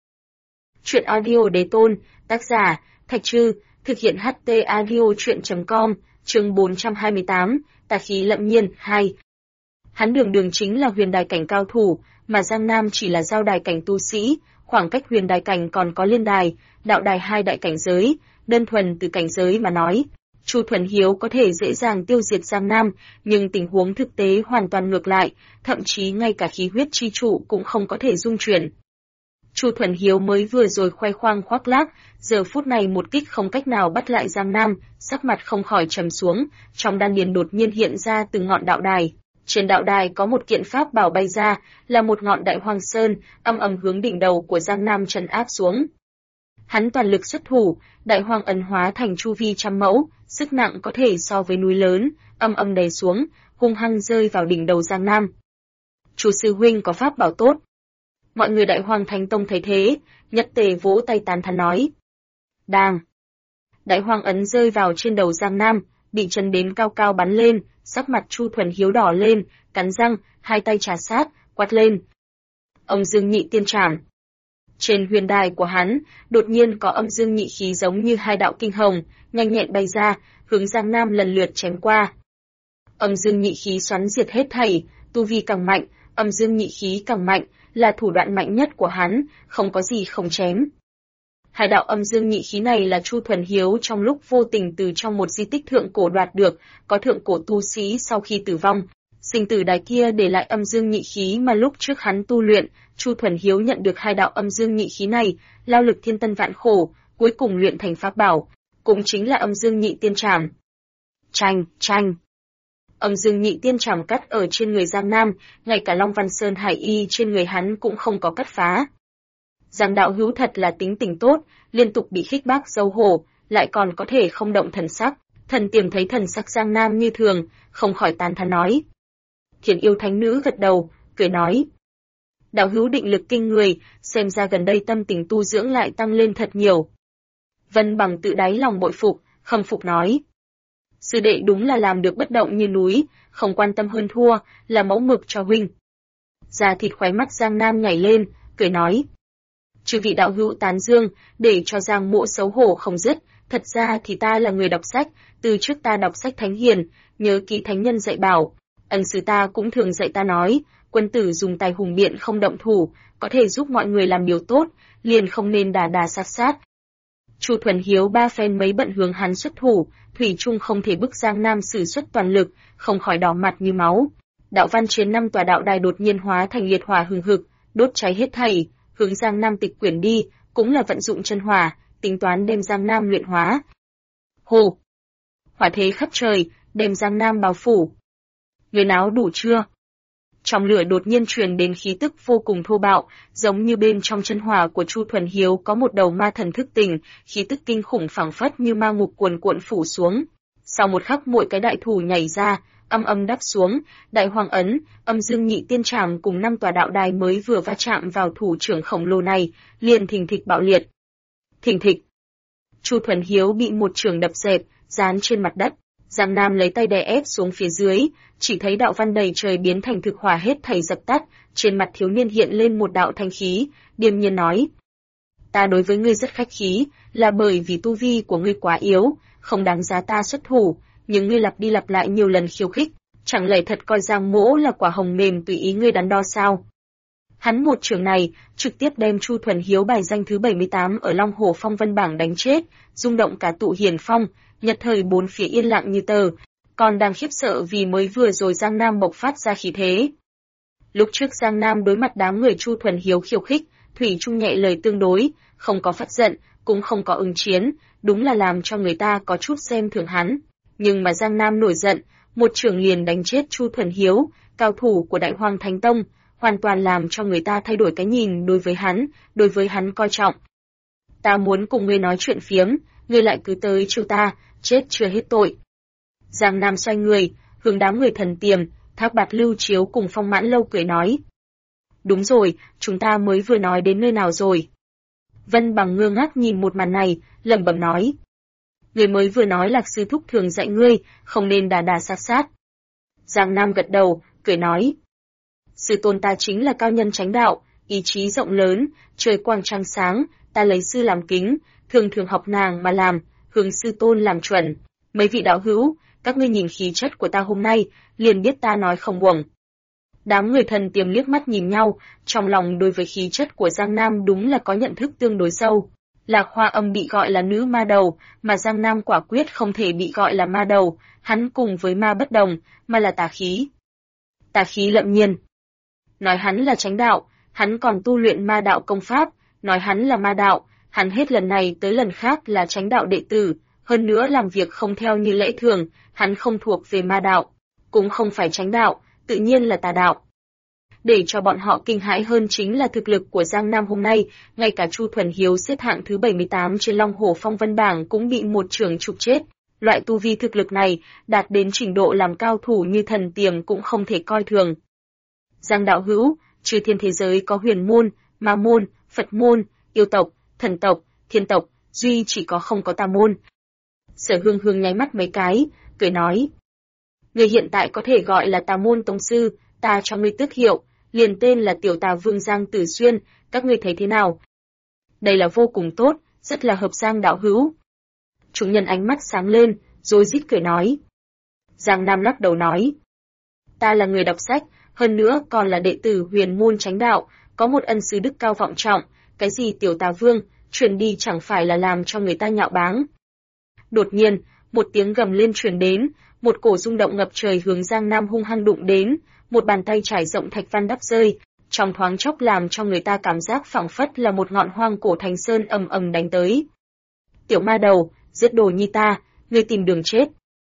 Chuyện audio Đế Tôn, tác giả, Thạch Trư, thực hiện HT audio chuyện.com, chương 428, Tà khí lậm nhiên, 2. Hắn đường chính là huyền đài cảnh cao thủ, mà Giang Nam chỉ là giao đài cảnh tu sĩ, khoảng cách huyền đài cảnh còn có liên đài, đạo đài hai đại cảnh giới, đơn thuần từ cảnh giới mà nói. Chu Thuần Hiếu có thể dễ dàng tiêu diệt Giang Nam, nhưng tình huống thực tế hoàn toàn ngược lại, thậm chí ngay cả khí huyết chi trụ cũng không có thể dung chuyển. Chu Thuần Hiếu mới vừa rồi khoe khoang khoác lác, giờ phút này một kích không cách nào bắt lại Giang Nam, sắc mặt không khỏi trầm xuống, trong đan điền đột nhiên hiện ra từng ngọn đạo đài. Trên đạo đài có một kiện pháp bảo bay ra, là một ngọn đại hoang sơn, âm hướng đỉnh đầu của Giang Nam trấn áp xuống. Hắn toàn lực xuất thủ, đại hoang ấn hóa thành chu vi 100 mẫu, sức nặng có thể so với núi lớn, âm đè xuống, hung hăng rơi vào đỉnh đầu Giang Nam. Chu sư huynh có pháp bảo tốt. Mọi người Đại Hoang Thánh Tông thấy thế, nhất tề vỗ tay tán thán nói. Đàng! Đại hoang ấn rơi vào trên đầu Giang Nam, bị chấn đến cao cao bắn lên, sắc mặt Chu Thuần Hiếu đỏ lên, cắn răng, hai tay trà sát, quát lên. Âm dương nhị tiên trảm. Trên huyền đài của hắn, đột nhiên có âm dương nhị khí giống như hai đạo kinh hồng, nhanh nhẹn bay ra, hướng Giang Nam lần lượt chém qua. Âm dương nhị khí xoắn diệt hết thảy, tu vi càng mạnh, âm dương nhị khí càng mạnh, là thủ đoạn mạnh nhất của hắn, không có gì không chém. Hai đạo âm dương nhị khí này là Chu Thuần Hiếu trong lúc vô tình từ trong một di tích thượng cổ đoạt được, có thượng cổ tu sĩ sau khi tử vong. Sinh tử đài kia để lại âm dương nhị khí mà lúc trước hắn tu luyện, Chu Thuần Hiếu nhận được hai đạo âm dương nhị khí này, lao lực thiên tân vạn khổ, cuối cùng luyện thành pháp bảo, cũng chính là âm dương nhị tiên trảm. Chanh! Âm dương nhị tiên trảm cắt ở trên người Giang Nam, ngay cả Long Văn Sơn Hải Y trên người hắn cũng không có cắt phá. Giang đạo hữu thật là tính tình tốt, liên tục bị khích bác dâu hổ, lại còn có thể không động thần sắc. Thần Tiềm thấy thần sắc Giang Nam như thường, không khỏi tán thán nói. Thiền yêu thánh nữ gật đầu, cười nói. Đạo hữu định lực kinh người, xem ra gần đây tâm tình tu dưỡng lại tăng lên thật nhiều. Vân Bằng tự đáy lòng bội phục, khâm phục nói. Sư đệ đúng là làm được bất động như núi, không quan tâm hơn thua, là mẫu mực cho huynh. Da thịt khóe mắt Giang Nam nhảy lên, cười nói. Chư vị đạo hữu tán dương, để cho Giang Mỗ xấu hổ không dứt, thật ra thì ta là người đọc sách, từ trước ta đọc sách thánh hiền, nhớ kỹ thánh nhân dạy bảo. Ân sư ta cũng thường dạy ta nói, quân tử dùng tài hùng biện không động thủ, có thể giúp mọi người làm điều tốt, liền không nên đà đà sát sát. Chu Thuần Hiếu ba phen mấy bận hướng hắn xuất thủ, thủy chung không thể bức Giang Nam sử xuất toàn lực, không khỏi đỏ mặt như máu. Đạo văn chiến 5 tòa đạo đài đột nhiên hóa thành liệt hỏa hừng hực, đốt cháy hết thảy, hướng Giang Nam tịch quyển đi, cũng là vận dụng chân hỏa, tính toán đem Giang Nam luyện hóa. Hồ! Hỏa thế khắp trời, đem Giang Nam bao phủ. Người náo đủ chưa? Trong lửa đột nhiên truyền đến khí tức vô cùng thô bạo, giống như bên trong chân hỏa của Chu Thuần Hiếu có một đầu ma thần thức tỉnh, khí tức kinh khủng phảng phất như ma ngục cuồn cuộn phủ xuống. Sau một khắc mỗi cái đại thủ nhảy ra, âm âm đáp xuống, đại hoàng ấn, âm dương nhị tiên trảm cùng 5 tòa đạo đài mới vừa va chạm vào thủ trưởng khổng lồ này, liền thình thịch bạo liệt. Thình thịch. Chu Thuần Hiếu bị một trường đập dẹp, dán trên mặt đất. Giang Nam lấy tay đè ép xuống phía dưới, chỉ thấy đạo văn đầy trời biến thành thực hỏa hết thảy dập tắt, trên mặt thiếu niên hiện lên một đạo thanh khí, điềm nhiên nói. Ta đối với ngươi rất khách khí, là bởi vì tu vi của ngươi quá yếu, không đáng giá ta xuất thủ, nhưng ngươi lặp đi lặp lại nhiều lần khiêu khích, chẳng lẽ thật coi Giang Mỗ là quả hồng mềm tùy ý ngươi đắn đo sao? Hắn một trường này, trực tiếp đem Chu Thuần Hiếu bài danh thứ 78 ở Long Hồ Phong Vân bảng đánh chết, rung động cả tụ hiền phong, nhật thời bốn phía yên lặng như tờ, còn đang khiếp sợ vì mới vừa rồi Giang Nam bộc phát ra khí thế. Lúc trước Giang Nam đối mặt đám người Chu Thuần Hiếu khiêu khích, thủy chung nhẹ lời tương đối, không có phát giận, cũng không có ứng chiến, đúng là làm cho người ta có chút xem thường hắn. Nhưng mà Giang Nam nổi giận, một trường liền đánh chết Chu Thuần Hiếu, cao thủ của Đại Hoang Thánh Tông, hoàn toàn làm cho người ta thay đổi cái nhìn đối với hắn coi trọng. Ta muốn cùng ngươi nói chuyện phiếm, ngươi lại cứ tới chiêu ta, chết chưa hết tội. Giang Nam xoay người, hướng đám người Thần Tiềm, Thác Bạt Lưu Chiếu cùng Phong Mãn Lâu cười nói. Đúng rồi, chúng ta mới vừa nói đến nơi nào rồi? Vân Bằng ngơ ngác nhìn một màn này, lẩm bẩm nói. Người mới vừa nói Lạc sư thúc thường dạy ngươi, không nên đà đà sát sát. Giang Nam gật đầu, cười nói. Sư tôn ta chính là cao nhân chánh đạo, ý chí rộng lớn, trời quang trăng sáng, ta lấy sư làm kính, thường thường học nàng mà làm, hướng sư tôn làm chuẩn. Mấy vị đạo hữu, các ngươi nhìn khí chất của ta hôm nay, liền biết ta nói không uổng. Đám người Thần Tiềm liếc mắt nhìn nhau, trong lòng đối với khí chất của Giang Nam đúng là có nhận thức tương đối sâu. Lạc Hoa Âm bị gọi là nữ ma đầu, mà Giang Nam quả quyết không thể bị gọi là ma đầu, hắn cùng với ma bất đồng, mà là tà khí. Tà khí lậm nhiên. Nói hắn là chánh đạo, hắn còn tu luyện ma đạo công pháp, nói hắn là ma đạo, hắn hết lần này tới lần khác là chánh đạo đệ tử, hơn nữa làm việc không theo như lẽ thường, hắn không thuộc về ma đạo, cũng không phải chánh đạo, tự nhiên là tà đạo. Để cho bọn họ kinh hãi hơn chính là thực lực của Giang Nam hôm nay, ngay cả Chu Thuần Hiếu xếp hạng thứ 78 trên Long Hồ Phong Vân bảng cũng bị một trường trục chết. Loại tu vi thực lực này, đạt đến trình độ làm cao thủ như Thần Tiềm cũng không thể coi thường. Giang đạo hữu, trừ thiên thế giới có huyền môn, ma môn, Phật môn, yêu tộc, thần tộc, thiên tộc, duy chỉ có không có tà môn. Sở Hương Hương nháy mắt mấy cái, cười nói. Người hiện tại có thể gọi là tà môn tông sư, ta cho ngươi tước hiệu, liền tên là tiểu tà vương Giang Tử Xuyên, các ngươi thấy thế nào? Đây là vô cùng tốt, rất là hợp Giang đạo hữu. Chúng nhân ánh mắt sáng lên, rồi rít cười nói. Giang Nam lắc đầu nói. Ta là người đọc sách, hơn nữa còn là đệ tử huyền môn chánh đạo, có một ân sư đức cao vọng trọng, cái gì tiểu tà vương, truyền đi chẳng phải là làm cho người ta nhạo báng. Đột nhiên, một tiếng gầm lên truyền đến, một cổ rung động ngập trời hướng Giang Nam hung hăng đụng đến, một bàn tay trải rộng thạch văn đắp rơi, trong thoáng chốc làm cho người ta cảm giác phảng phất là một ngọn hoang cổ thành sơn ầm ầm đánh tới. Tiểu ma đầu, giết đồ nhi ta, ngươi tìm đường chết.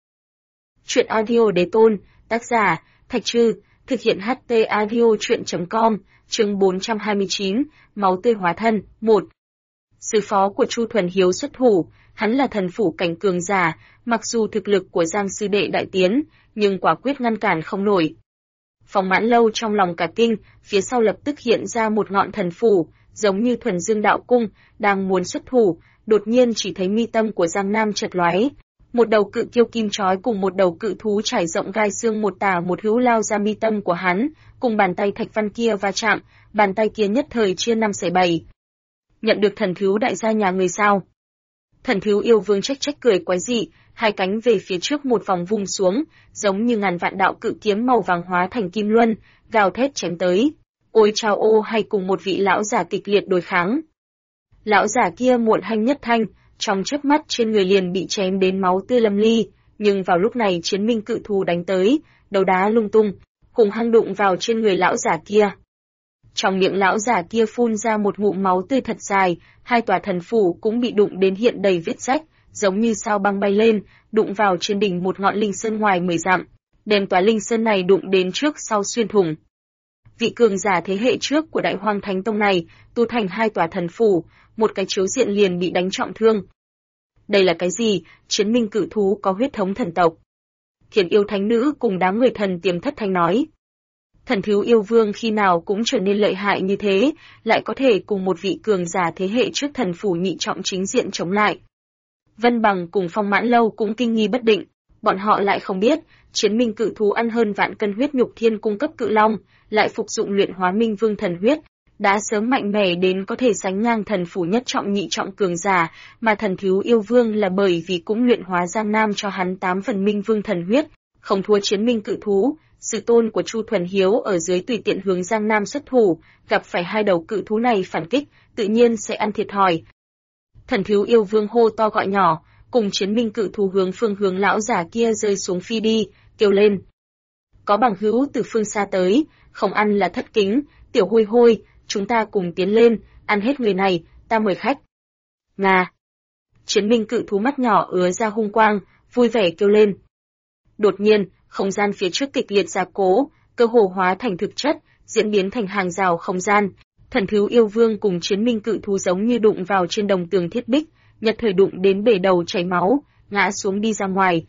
Truyện audio đế tôn, tác giả, Thạch Trư, thực hiện HT audio truyện.com, chương 429, máu tươi hóa thân, 1. Sư phó của Chu Thuần Hiếu xuất thủ, hắn là thần phủ cảnh cường giả, mặc dù thực lực của Giang sư đệ đại tiến, nhưng quả quyết ngăn cản không nổi. Phong Mãn Lâu trong lòng cả kinh, phía sau lập tức hiện ra một ngọn thần phủ, giống như Thuần Dương đạo cung, đang muốn xuất thủ, đột nhiên chỉ thấy mi tâm của Giang Nam chợt lóe, Một đầu cự kiêu kim chói cùng một đầu cự thú trải rộng gai xương một tả một hữu lao ra mi tâm của hắn, cùng bàn tay thạch văn kia va chạm, bàn tay kia nhất thời chia 5/7. Nhận được thần thú đại gia nhà người sao? Thần thú yêu vương trách trách cười quái dị, hai cánh về phía trước một vòng vung xuống, giống như ngàn vạn đạo cự kiếm màu vàng hóa thành kim luân, gào thét chém tới. Ôi chao ô hay cùng một vị lão giả kịch liệt đối kháng. Lão giả kia muộn hanh nhất thanh, trong chớp mắt trên người liền bị chém đến máu tươi lâm ly, nhưng vào lúc này chiến minh cự thú đánh tới, đầu đá lung tung, hùng hăng đụng vào trên người lão giả kia. Trong miệng lão giả kia phun ra một ngụm máu tươi thật dài, hai tòa thần phủ cũng bị đụng đến hiện đầy vết rách, giống như sao băng bay lên, đụng vào trên đỉnh một ngọn linh sơn ngoài 10 dặm, đem tòa linh sơn này đụng đến trước sau xuyên thủng. Vị cường giả thế hệ trước của Đại Hoang Thánh Tông này, tu thành hai tòa thần phủ, một cái chiếu diện liền bị đánh trọng thương. Đây là cái gì? Chiến minh cự thú có huyết thống thần tộc. Thiền yêu thánh nữ cùng đám người thần tiềm thất thanh nói. Thần thú yêu vương khi nào cũng trở nên lợi hại như thế, lại có thể cùng một vị cường giả thế hệ trước thần phủ nhị trọng chính diện chống lại. Vân Bằng cùng Phong Mãn Lâu cũng kinh nghi bất định, bọn họ lại không biết, chiến minh cự thú ăn hơn vạn cân huyết nhục thiên cung cấp cự long, lại phục dụng luyện hóa minh vương thần huyết, đã sớm mạnh mẽ đến có thể sánh ngang thần phủ nhất trọng nhị trọng cường giả, mà thần thú yêu vương là bởi vì cũng luyện hóa Giang Nam cho hắn 8 phần minh vương thần huyết, không thua chiến minh cự thú. Sư tôn của Chu Thuần Hiếu ở dưới tùy tiện hướng Giang Nam xuất thủ, gặp phải hai đầu cự thú này phản kích, tự nhiên sẽ ăn thiệt thòi. Thần thú yêu vương hô to gọi nhỏ, cùng chiến minh cự thú hướng phương hướng lão giả kia rơi xuống phi đi, kêu lên. Có bằng hữu từ phương xa tới, không ăn là thất kính, tiểu hôi hôi, chúng ta cùng tiến lên, ăn hết người này, ta mời khách. Ngà! Chiến minh cự thú mắt nhỏ ứa ra hung quang, vui vẻ kêu lên. Đột nhiên, không gian phía trước kịch liệt gia cố, cơ hồ hóa thành thực chất, diễn biến thành hàng rào không gian. Thần thú yêu vương cùng chiến minh cự thú giống như đụng vào trên đồng tường thiết bích, nhật thời đụng đến bể đầu chảy máu, ngã xuống đi ra ngoài.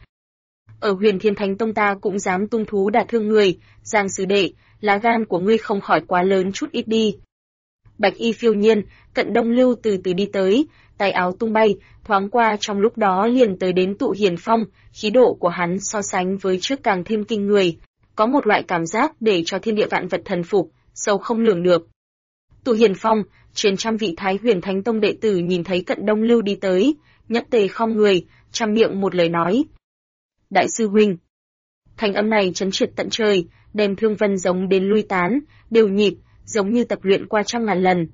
Ở Huyền Thiên Thánh Tông ta cũng dám tung thú đả thương người, Giang sư đệ, lá gan của ngươi không khỏi quá lớn chút ít đi. Bạch y phiêu nhiên, Cận Đông Lưu từ từ đi tới, tay áo tung bay, thoáng qua trong lúc đó liền tới đến Tụ Hiền Phong, khí độ của hắn so sánh với trước càng thêm kinh người, có một loại cảm giác để cho thiên địa vạn vật thần phục, sâu không lường được. Tụ Hiền Phong, trên trăm vị Thái Huyền Thánh Tông đệ tử nhìn thấy Cận Đông Lưu đi tới, nhất tề khom người, trăm miệng một lời nói. Đại sư huynh. Thanh âm này chấn triệt tận trời, đem Thương Vân giống đến lui tán, đều nhịp, giống như tập luyện qua trăm ngàn lần.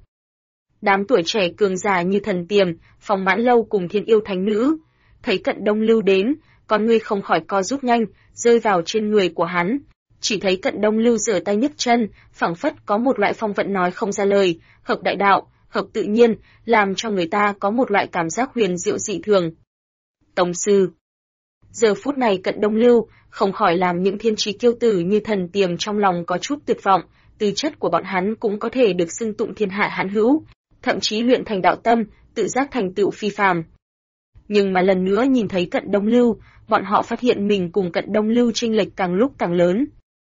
Đám tuổi trẻ cường giả như Thần Tiềm, Phong Mãn Lâu cùng Thiên Yêu Thánh Nữ, thấy Cận Đông Lưu đến, con ngươi không khỏi co rút nhanh, rơi vào trên người của hắn. Chỉ thấy Cận Đông Lưu giở tay nhấc chân, phảng phất có một loại phong vận nói không ra lời, hợp đại đạo, hợp tự nhiên, làm cho người ta có một loại cảm giác huyền diệu dị thường. Tông sư. Giờ phút này Cận Đông Lưu không khỏi làm những thiên trí kiêu tử như Thần Tiềm trong lòng có chút tuyệt vọng, tư chất của bọn hắn cũng có thể được xưng tụng thiên hạ hãn hữu, thậm chí luyện thành đạo tâm, tự giác thành tựu phi phàm. Nhưng mà lần nữa nhìn thấy Cận Đông Lưu, bọn họ phát hiện mình cùng Cận Đông Lưu chênh lệch càng lúc càng lớn.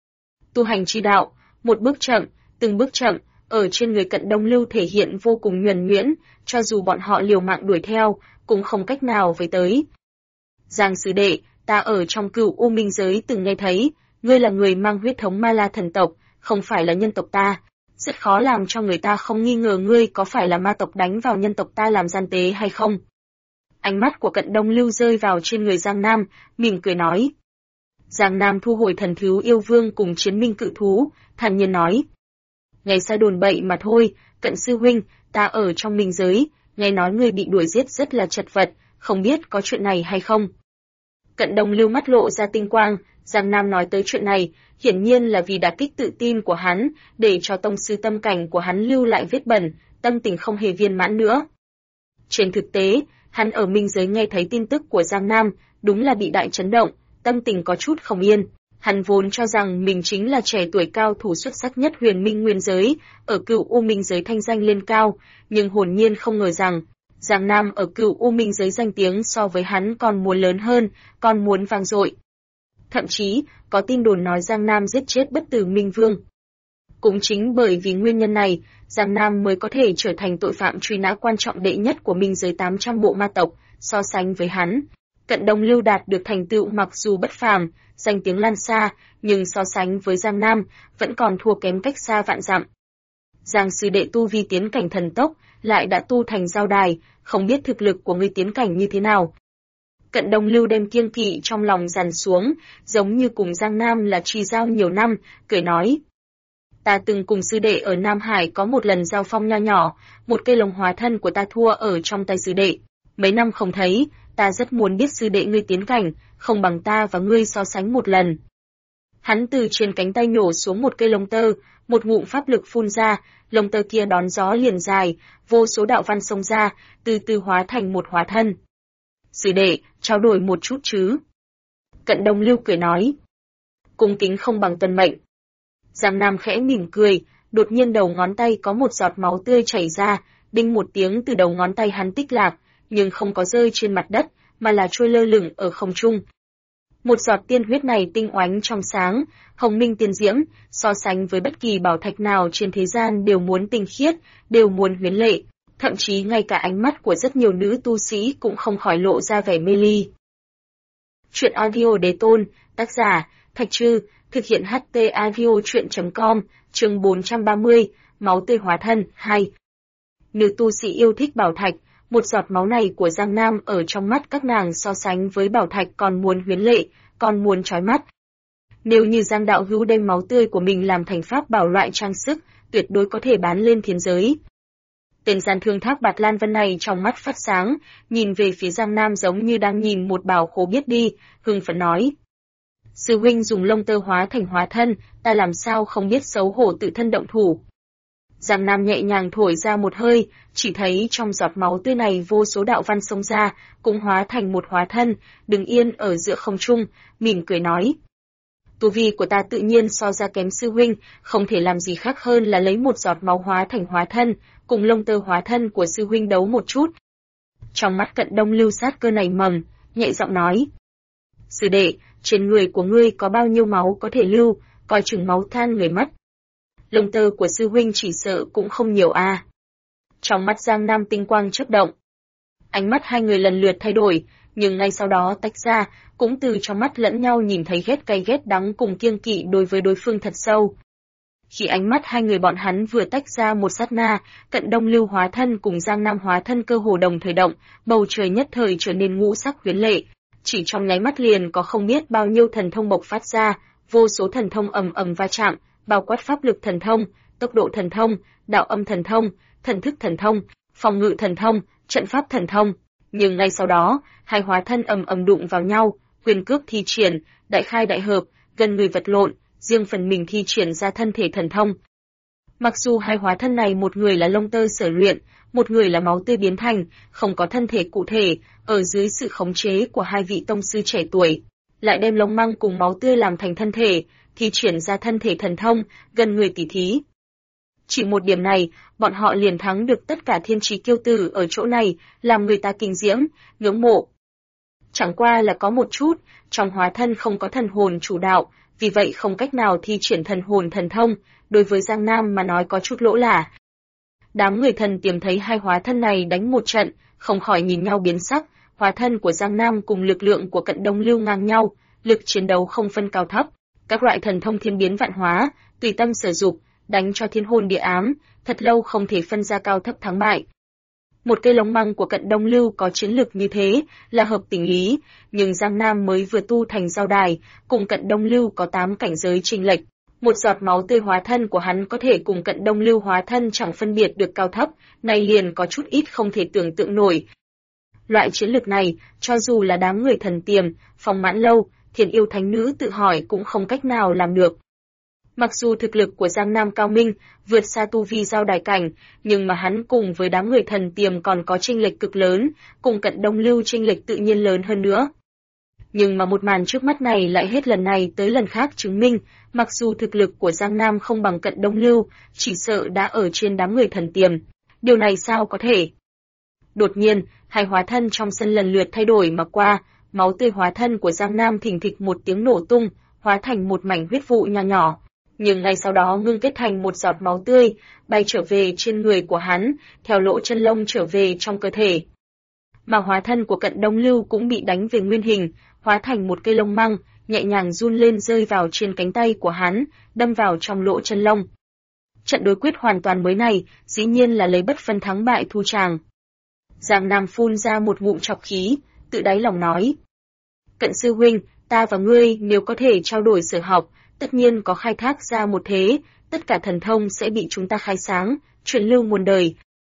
Tu hành chi đạo, một bước chậm, từng bước chậm, ở trên người Cận Đông Lưu thể hiện vô cùng nhuần nhuyễn, cho dù bọn họ liều mạng đuổi theo, cũng không cách nào với tới. Giang sư đệ, ta ở trong Cửu U Minh giới từng nghe thấy, ngươi là người mang huyết thống Ma La thần tộc, không phải là nhân tộc ta. Rất khó làm cho người ta không nghi ngờ ngươi có phải là ma tộc đánh vào nhân tộc ta làm gian tế hay không. Ánh mắt của Cận Đông Lưu rơi vào trên người Giang Nam, mỉm cười nói. Giang Nam thu hồi thần thú yêu vương cùng chiến minh cự thú, thản nhiên nói. Ngày sai đồn bậy mà thôi, Cận sư huynh, ta ở trong minh giới, nghe nói ngươi bị đuổi giết rất là chật vật, không biết có chuyện này hay không. Cận Đông Lưu mắt lộ ra tinh quang, Giang Nam nói tới chuyện này, hiển nhiên là vì đả kích tự tin của hắn, để cho tông sư tâm cảnh của hắn lưu lại vết bẩn, tâm tình không hề viên mãn nữa. Trên thực tế, hắn ở minh giới nghe thấy tin tức của Giang Nam, đúng là bị đại chấn động, tâm tình có chút không yên. Hắn vốn cho rằng mình chính là trẻ tuổi cao thủ xuất sắc nhất Huyền Minh Nguyên giới, ở Cửu U Minh giới thanh danh lên cao, nhưng hồn nhiên không ngờ rằng Giang Nam ở Cửu U Minh giới danh tiếng so với hắn còn muốn lớn hơn, còn muốn vang dội. Thậm chí, có tin đồn nói Giang Nam giết chết Bất Tử Minh Vương. Cũng chính bởi vì nguyên nhân này, Giang Nam mới có thể trở thành tội phạm truy nã quan trọng đệ nhất của Minh giới 800 bộ ma tộc, so sánh với hắn. Cận Đông Lưu đạt được thành tựu mặc dù bất phàm, danh tiếng lan xa, nhưng so sánh với Giang Nam, vẫn còn thua kém cách xa vạn dặm. Giang sư đệ tu vi tiến cảnh thần tốc, lại đã tu thành giao đài, không biết thực lực của ngươi tiến cảnh như thế nào. Cận Đông Lưu đem kiêng kỵ trong lòng dằn xuống, giống như cùng Giang Nam là trì giao nhiều năm, cười nói. Ta từng cùng sư đệ ở Nam Hải có một lần giao phong nho nhỏ, một cây lồng hóa thân của ta thua ở trong tay sư đệ. Mấy năm không thấy, ta rất muốn biết sư đệ ngươi tiến cảnh, không bằng ta và ngươi so sánh một lần. Hắn từ trên cánh tay nhổ xuống một cây lông tơ, một ngụm pháp lực phun ra, lông tơ kia đón gió liền dài, vô số đạo văn xông ra, từ từ hóa thành một hóa thân. Sư đệ, trao đổi một chút chứ. Cận Đông Lưu cười nói. Cung kính không bằng tuân mệnh. Giang Nam khẽ mỉm cười, đột nhiên đầu ngón tay có một giọt máu tươi chảy ra, đinh một tiếng từ đầu ngón tay hắn tích lạc, nhưng không có rơi trên mặt đất, mà là trôi lơ lửng ở không trung. Một giọt tiên huyết này tinh oánh trong sáng, hồng minh tiên diễm, so sánh với bất kỳ bảo thạch nào trên thế gian đều muốn tinh khiết, đều muốn huyến lệ, thậm chí ngay cả ánh mắt của rất nhiều nữ tu sĩ cũng không khỏi lộ ra vẻ mê ly. Truyện audio Đế Tôn, tác giả, Thạch Trư, thực hiện HT audio truyện.com, chương 430, máu tươi hóa thân, 2. Nữ tu sĩ yêu thích bảo thạch, một giọt máu này của Giang Nam ở trong mắt các nàng so sánh với bảo thạch còn muốn huyến lệ, còn muốn chói mắt. Nếu như Giang đạo hữu đem máu tươi của mình làm thành pháp bảo loại trang sức, tuyệt đối có thể bán lên thiên giới. Tên gian thương Thác Bạt Lan Vân này trong mắt phát sáng, nhìn về phía Giang Nam giống như đang nhìn một bảo khố biết đi, hưng phấn nói. Sư huynh dùng lông tơ hóa thành hóa thân, ta làm sao không biết xấu hổ tự thân động thủ. Giang Nam nhẹ nhàng thổi ra một hơi, chỉ thấy trong giọt máu tươi này vô số đạo văn xông ra, cũng hóa thành một hóa thân, đứng yên ở giữa không trung, mỉm cười nói. Tu vi của ta tự nhiên so ra kém sư huynh, không thể làm gì khác hơn là lấy một giọt máu hóa thành hóa thân, cùng lông tơ hóa thân của sư huynh đấu một chút. Trong mắt Cận Đông Lưu sát cơ nảy mầm, nhẹ giọng nói. Sư đệ, trên người của ngươi có bao nhiêu máu có thể lưu, coi chừng máu than người mất. Lông tơ của sư huynh chỉ sợ cũng không nhiều à. Trong mắt Giang Nam tinh quang chớp động. Ánh mắt hai người lần lượt thay đổi, nhưng ngay sau đó tách ra, cũng từ trong mắt lẫn nhau nhìn thấy ghét cay ghét đắng cùng kiêng kỵ đối với đối phương thật sâu. Khi ánh mắt hai người bọn hắn vừa tách ra một sát na, Cận Đông Lưu hóa thân cùng Giang Nam hóa thân cơ hồ đồng thời động, bầu trời nhất thời trở nên ngũ sắc huyến lệ. Chỉ trong nháy mắt liền có không biết bao nhiêu thần thông bộc phát ra, vô số thần thông ầm ầm va chạm, bao quát pháp lực thần thông, tốc độ thần thông, đạo âm thần thông, thần thức thần thông, phòng ngự thần thông, trận pháp thần thông. Nhưng ngay sau đó, hai hóa thân ầm ầm đụng vào nhau, quyền cước thi triển, đại khai đại hợp, gần người vật lộn, riêng phần mình thi triển ra thân thể thần thông. Mặc dù hai hóa thân này một người là lông tơ sở luyện, một người là máu tươi biến thành, không có thân thể cụ thể, ở dưới sự khống chế của hai vị tông sư trẻ tuổi, lại đem lông măng cùng máu tươi làm thành thân thể, thi triển ra thân thể thần thông, gần người tỉ thí. Chỉ một điểm này, bọn họ liền thắng được tất cả thiên trí kiêu tử ở chỗ này, làm người ta kinh diễm, ngưỡng mộ. Chẳng qua là có một chút, trong hóa thân không có thần hồn chủ đạo, vì vậy không cách nào thi triển thần hồn thần thông, đối với Giang Nam mà nói có chút lỗ lả. Đám người thần tiềm thấy hai hóa thân này đánh một trận, không khỏi nhìn nhau biến sắc, hóa thân của Giang Nam cùng lực lượng của Cận Đông Lưu ngang nhau, lực chiến đấu không phân cao thấp, các loại thần thông thiên biến vạn hóa, tùy tâm sử dụng, đánh cho thiên hồn địa ám, thật lâu không thể phân ra cao thấp thắng bại. Một cây lông măng của Cận Đông Lưu có chiến lực như thế là hợp tình lý, nhưng Giang Nam mới vừa tu thành giao đài, cùng Cận Đông Lưu có 8 cảnh giới chênh lệch. Một giọt máu tươi hóa thân của hắn có thể cùng Cận Đông Lưu hóa thân chẳng phân biệt được cao thấp, này liền có chút ít không thể tưởng tượng nổi. Loại chiến lực này, cho dù là đám người thần tiềm, Phong Mãn Lâu, Thiên Yêu Thánh Nữ tự hỏi cũng không cách nào làm được. Mặc dù thực lực của Giang Nam cao minh, vượt xa tu vi giao đài cảnh, nhưng mà hắn cùng với đám người thần tiềm còn có chênh lệch cực lớn, cùng Cận Đông Lưu chênh lệch tự nhiên lớn hơn nữa. Nhưng mà một màn trước mắt này lại hết lần này tới lần khác chứng minh, mặc dù thực lực của Giang Nam không bằng Cận Đông Lưu, chỉ sợ đã ở trên đám người thần tiềm. Điều này sao có thể? Đột nhiên, hai hóa thân trong sân lần lượt thay đổi mà qua, máu tươi hóa thân của Giang Nam thình thịch một tiếng nổ tung, hóa thành một mảnh huyết vụ nhỏ nhỏ. Nhưng ngay sau đó ngưng kết thành một giọt máu tươi, bay trở về trên người của hắn, theo lỗ chân lông trở về trong cơ thể. mà hóa thân của Cận Đông Lưu cũng bị đánh về nguyên hình, hóa thành một cây lông măng, nhẹ nhàng run lên rơi vào trên cánh tay của hắn, đâm vào trong lỗ chân lông. Trận đối quyết hoàn toàn mới này, dĩ nhiên là lấy bất phân thắng bại thu tràng. Giang Nam phun ra một ngụm trọc khí, tự đáy lòng nói. Cận sư huynh, ta và ngươi nếu có thể trao đổi sở học, tất nhiên có khai thác ra một thế, tất cả thần thông sẽ bị chúng ta khai sáng, truyền lưu muôn đời.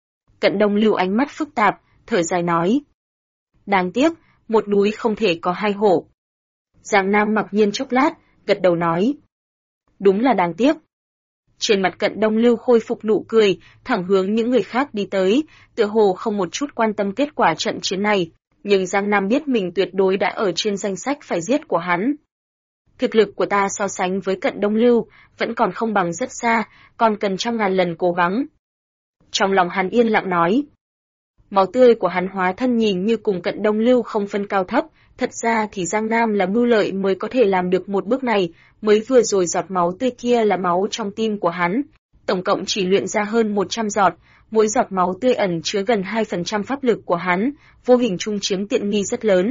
Cận Đông Lưu ánh mắt phức tạp, thở dài nói. Đáng tiếc, một núi không thể có hai hổ. Giang Nam mặc nhiên chốc lát, gật đầu nói. Đúng là đáng tiếc. Trên mặt Cận Đông Lưu khôi phục nụ cười, thẳng hướng những người khác đi tới, tựa hồ không một chút quan tâm kết quả trận chiến này, nhưng Giang Nam biết mình tuyệt đối đã ở trên danh sách phải giết của hắn. Thực lực của ta so sánh với Cận Đông Lưu, vẫn còn không bằng rất xa, còn cần trăm ngàn lần cố gắng. Trong lòng hắn yên lặng nói. Máu tươi của hắn hóa thân nhìn như cùng Cận Đông Lưu không phân cao thấp, thật ra thì Giang Nam là mưu lợi mới có thể làm được một bước này, mới vừa rồi giọt máu tươi kia là máu trong tim của hắn, tổng cộng chỉ luyện ra hơn 100 giọt, mỗi giọt máu tươi ẩn chứa gần 2% pháp lực của hắn, vô hình chung chiếm tiện nghi rất lớn.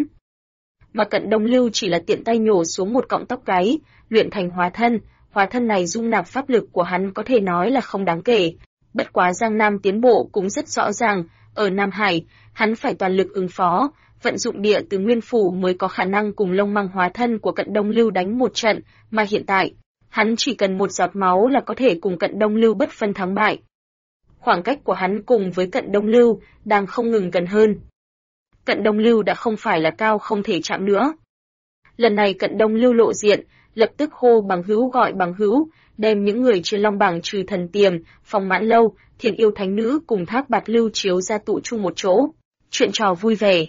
Mà Cận Đông Lưu chỉ là tiện tay nhổ xuống một cọng tóc gáy, luyện thành hóa thân này dung nạp pháp lực của hắn có thể nói là không đáng kể. Bất quá Giang Nam tiến bộ cũng rất rõ ràng, ở Nam Hải, hắn phải toàn lực ứng phó, vận dụng địa từ nguyên phủ mới có khả năng cùng lông măng hóa thân của Cận Đông Lưu đánh một trận, mà hiện tại, hắn chỉ cần một giọt máu là có thể cùng Cận Đông Lưu bất phân thắng bại. Khoảng cách của hắn cùng với Cận Đông Lưu đang không ngừng gần hơn. Cận Đông Lưu đã không phải là cao không thể chạm nữa. Lần này Cận Đông Lưu lộ diện, lập tức hô bằng hữu gọi bằng hữu, đem những người trên long bảng trừ thần tiềm, Phong Mãn Lâu, Thiên Yêu Thánh Nữ cùng Thác Bạt Lưu Chiếu ra tụ chung một chỗ. Chuyện trò vui vẻ.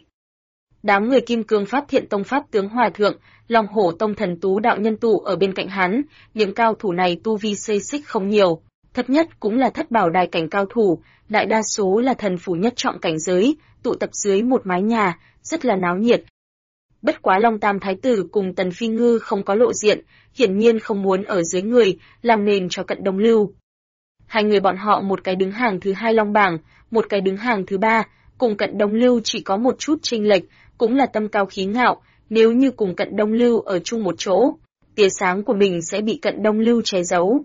Đám người Kim Cương Pháp Thiện Tông Pháp Tướng Hòa Thượng, Long Hổ Tông Thần Tú Đạo Nhân tụ ở bên cạnh hắn, những cao thủ này tu vi xê xích không nhiều, thấp nhất cũng là thất bảo đài cảnh cao thủ, đại đa số là thần phủ nhất trọng cảnh giới, tụ tập dưới một mái nhà, rất là náo nhiệt. Bất quá Long Tam Thái Tử cùng Tần Phi Ngư không có lộ diện, hiển nhiên không muốn ở dưới người, làm nền cho Cận Đông Lưu. Hai người bọn họ một cái đứng hàng thứ hai long bảng, một cái đứng hàng thứ ba, cùng Cận Đông Lưu chỉ có một chút chênh lệch, cũng là tâm cao khí ngạo, nếu như cùng Cận Đông Lưu ở chung một chỗ, tia sáng của mình sẽ bị Cận Đông Lưu che giấu.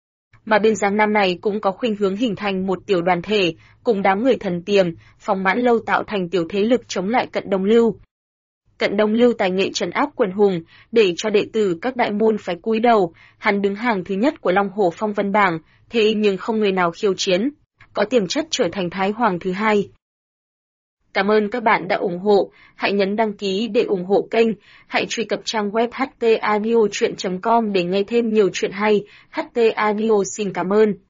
Mà bên Giang Nam này cũng có khuynh hướng hình thành một tiểu đoàn thể, cùng đám người thần tiềm, Phong Mãn Lâu tạo thành tiểu thế lực chống lại Cận Đông Lưu. Cận Đông Lưu tài nghệ trấn áp quần hùng, để cho đệ tử các đại môn phải cúi đầu, hắn đứng hàng thứ nhất của Long Hổ Phong Vân bảng, thế nhưng không người nào khiêu chiến, có tiềm chất trở thành Thái Hoàng thứ hai. Cảm ơn các bạn đã ủng hộ, hãy nhấn đăng ký để ủng hộ kênh, hãy truy cập trang web htaudio.com để nghe thêm nhiều chuyện hay. HT Audio xin cảm ơn.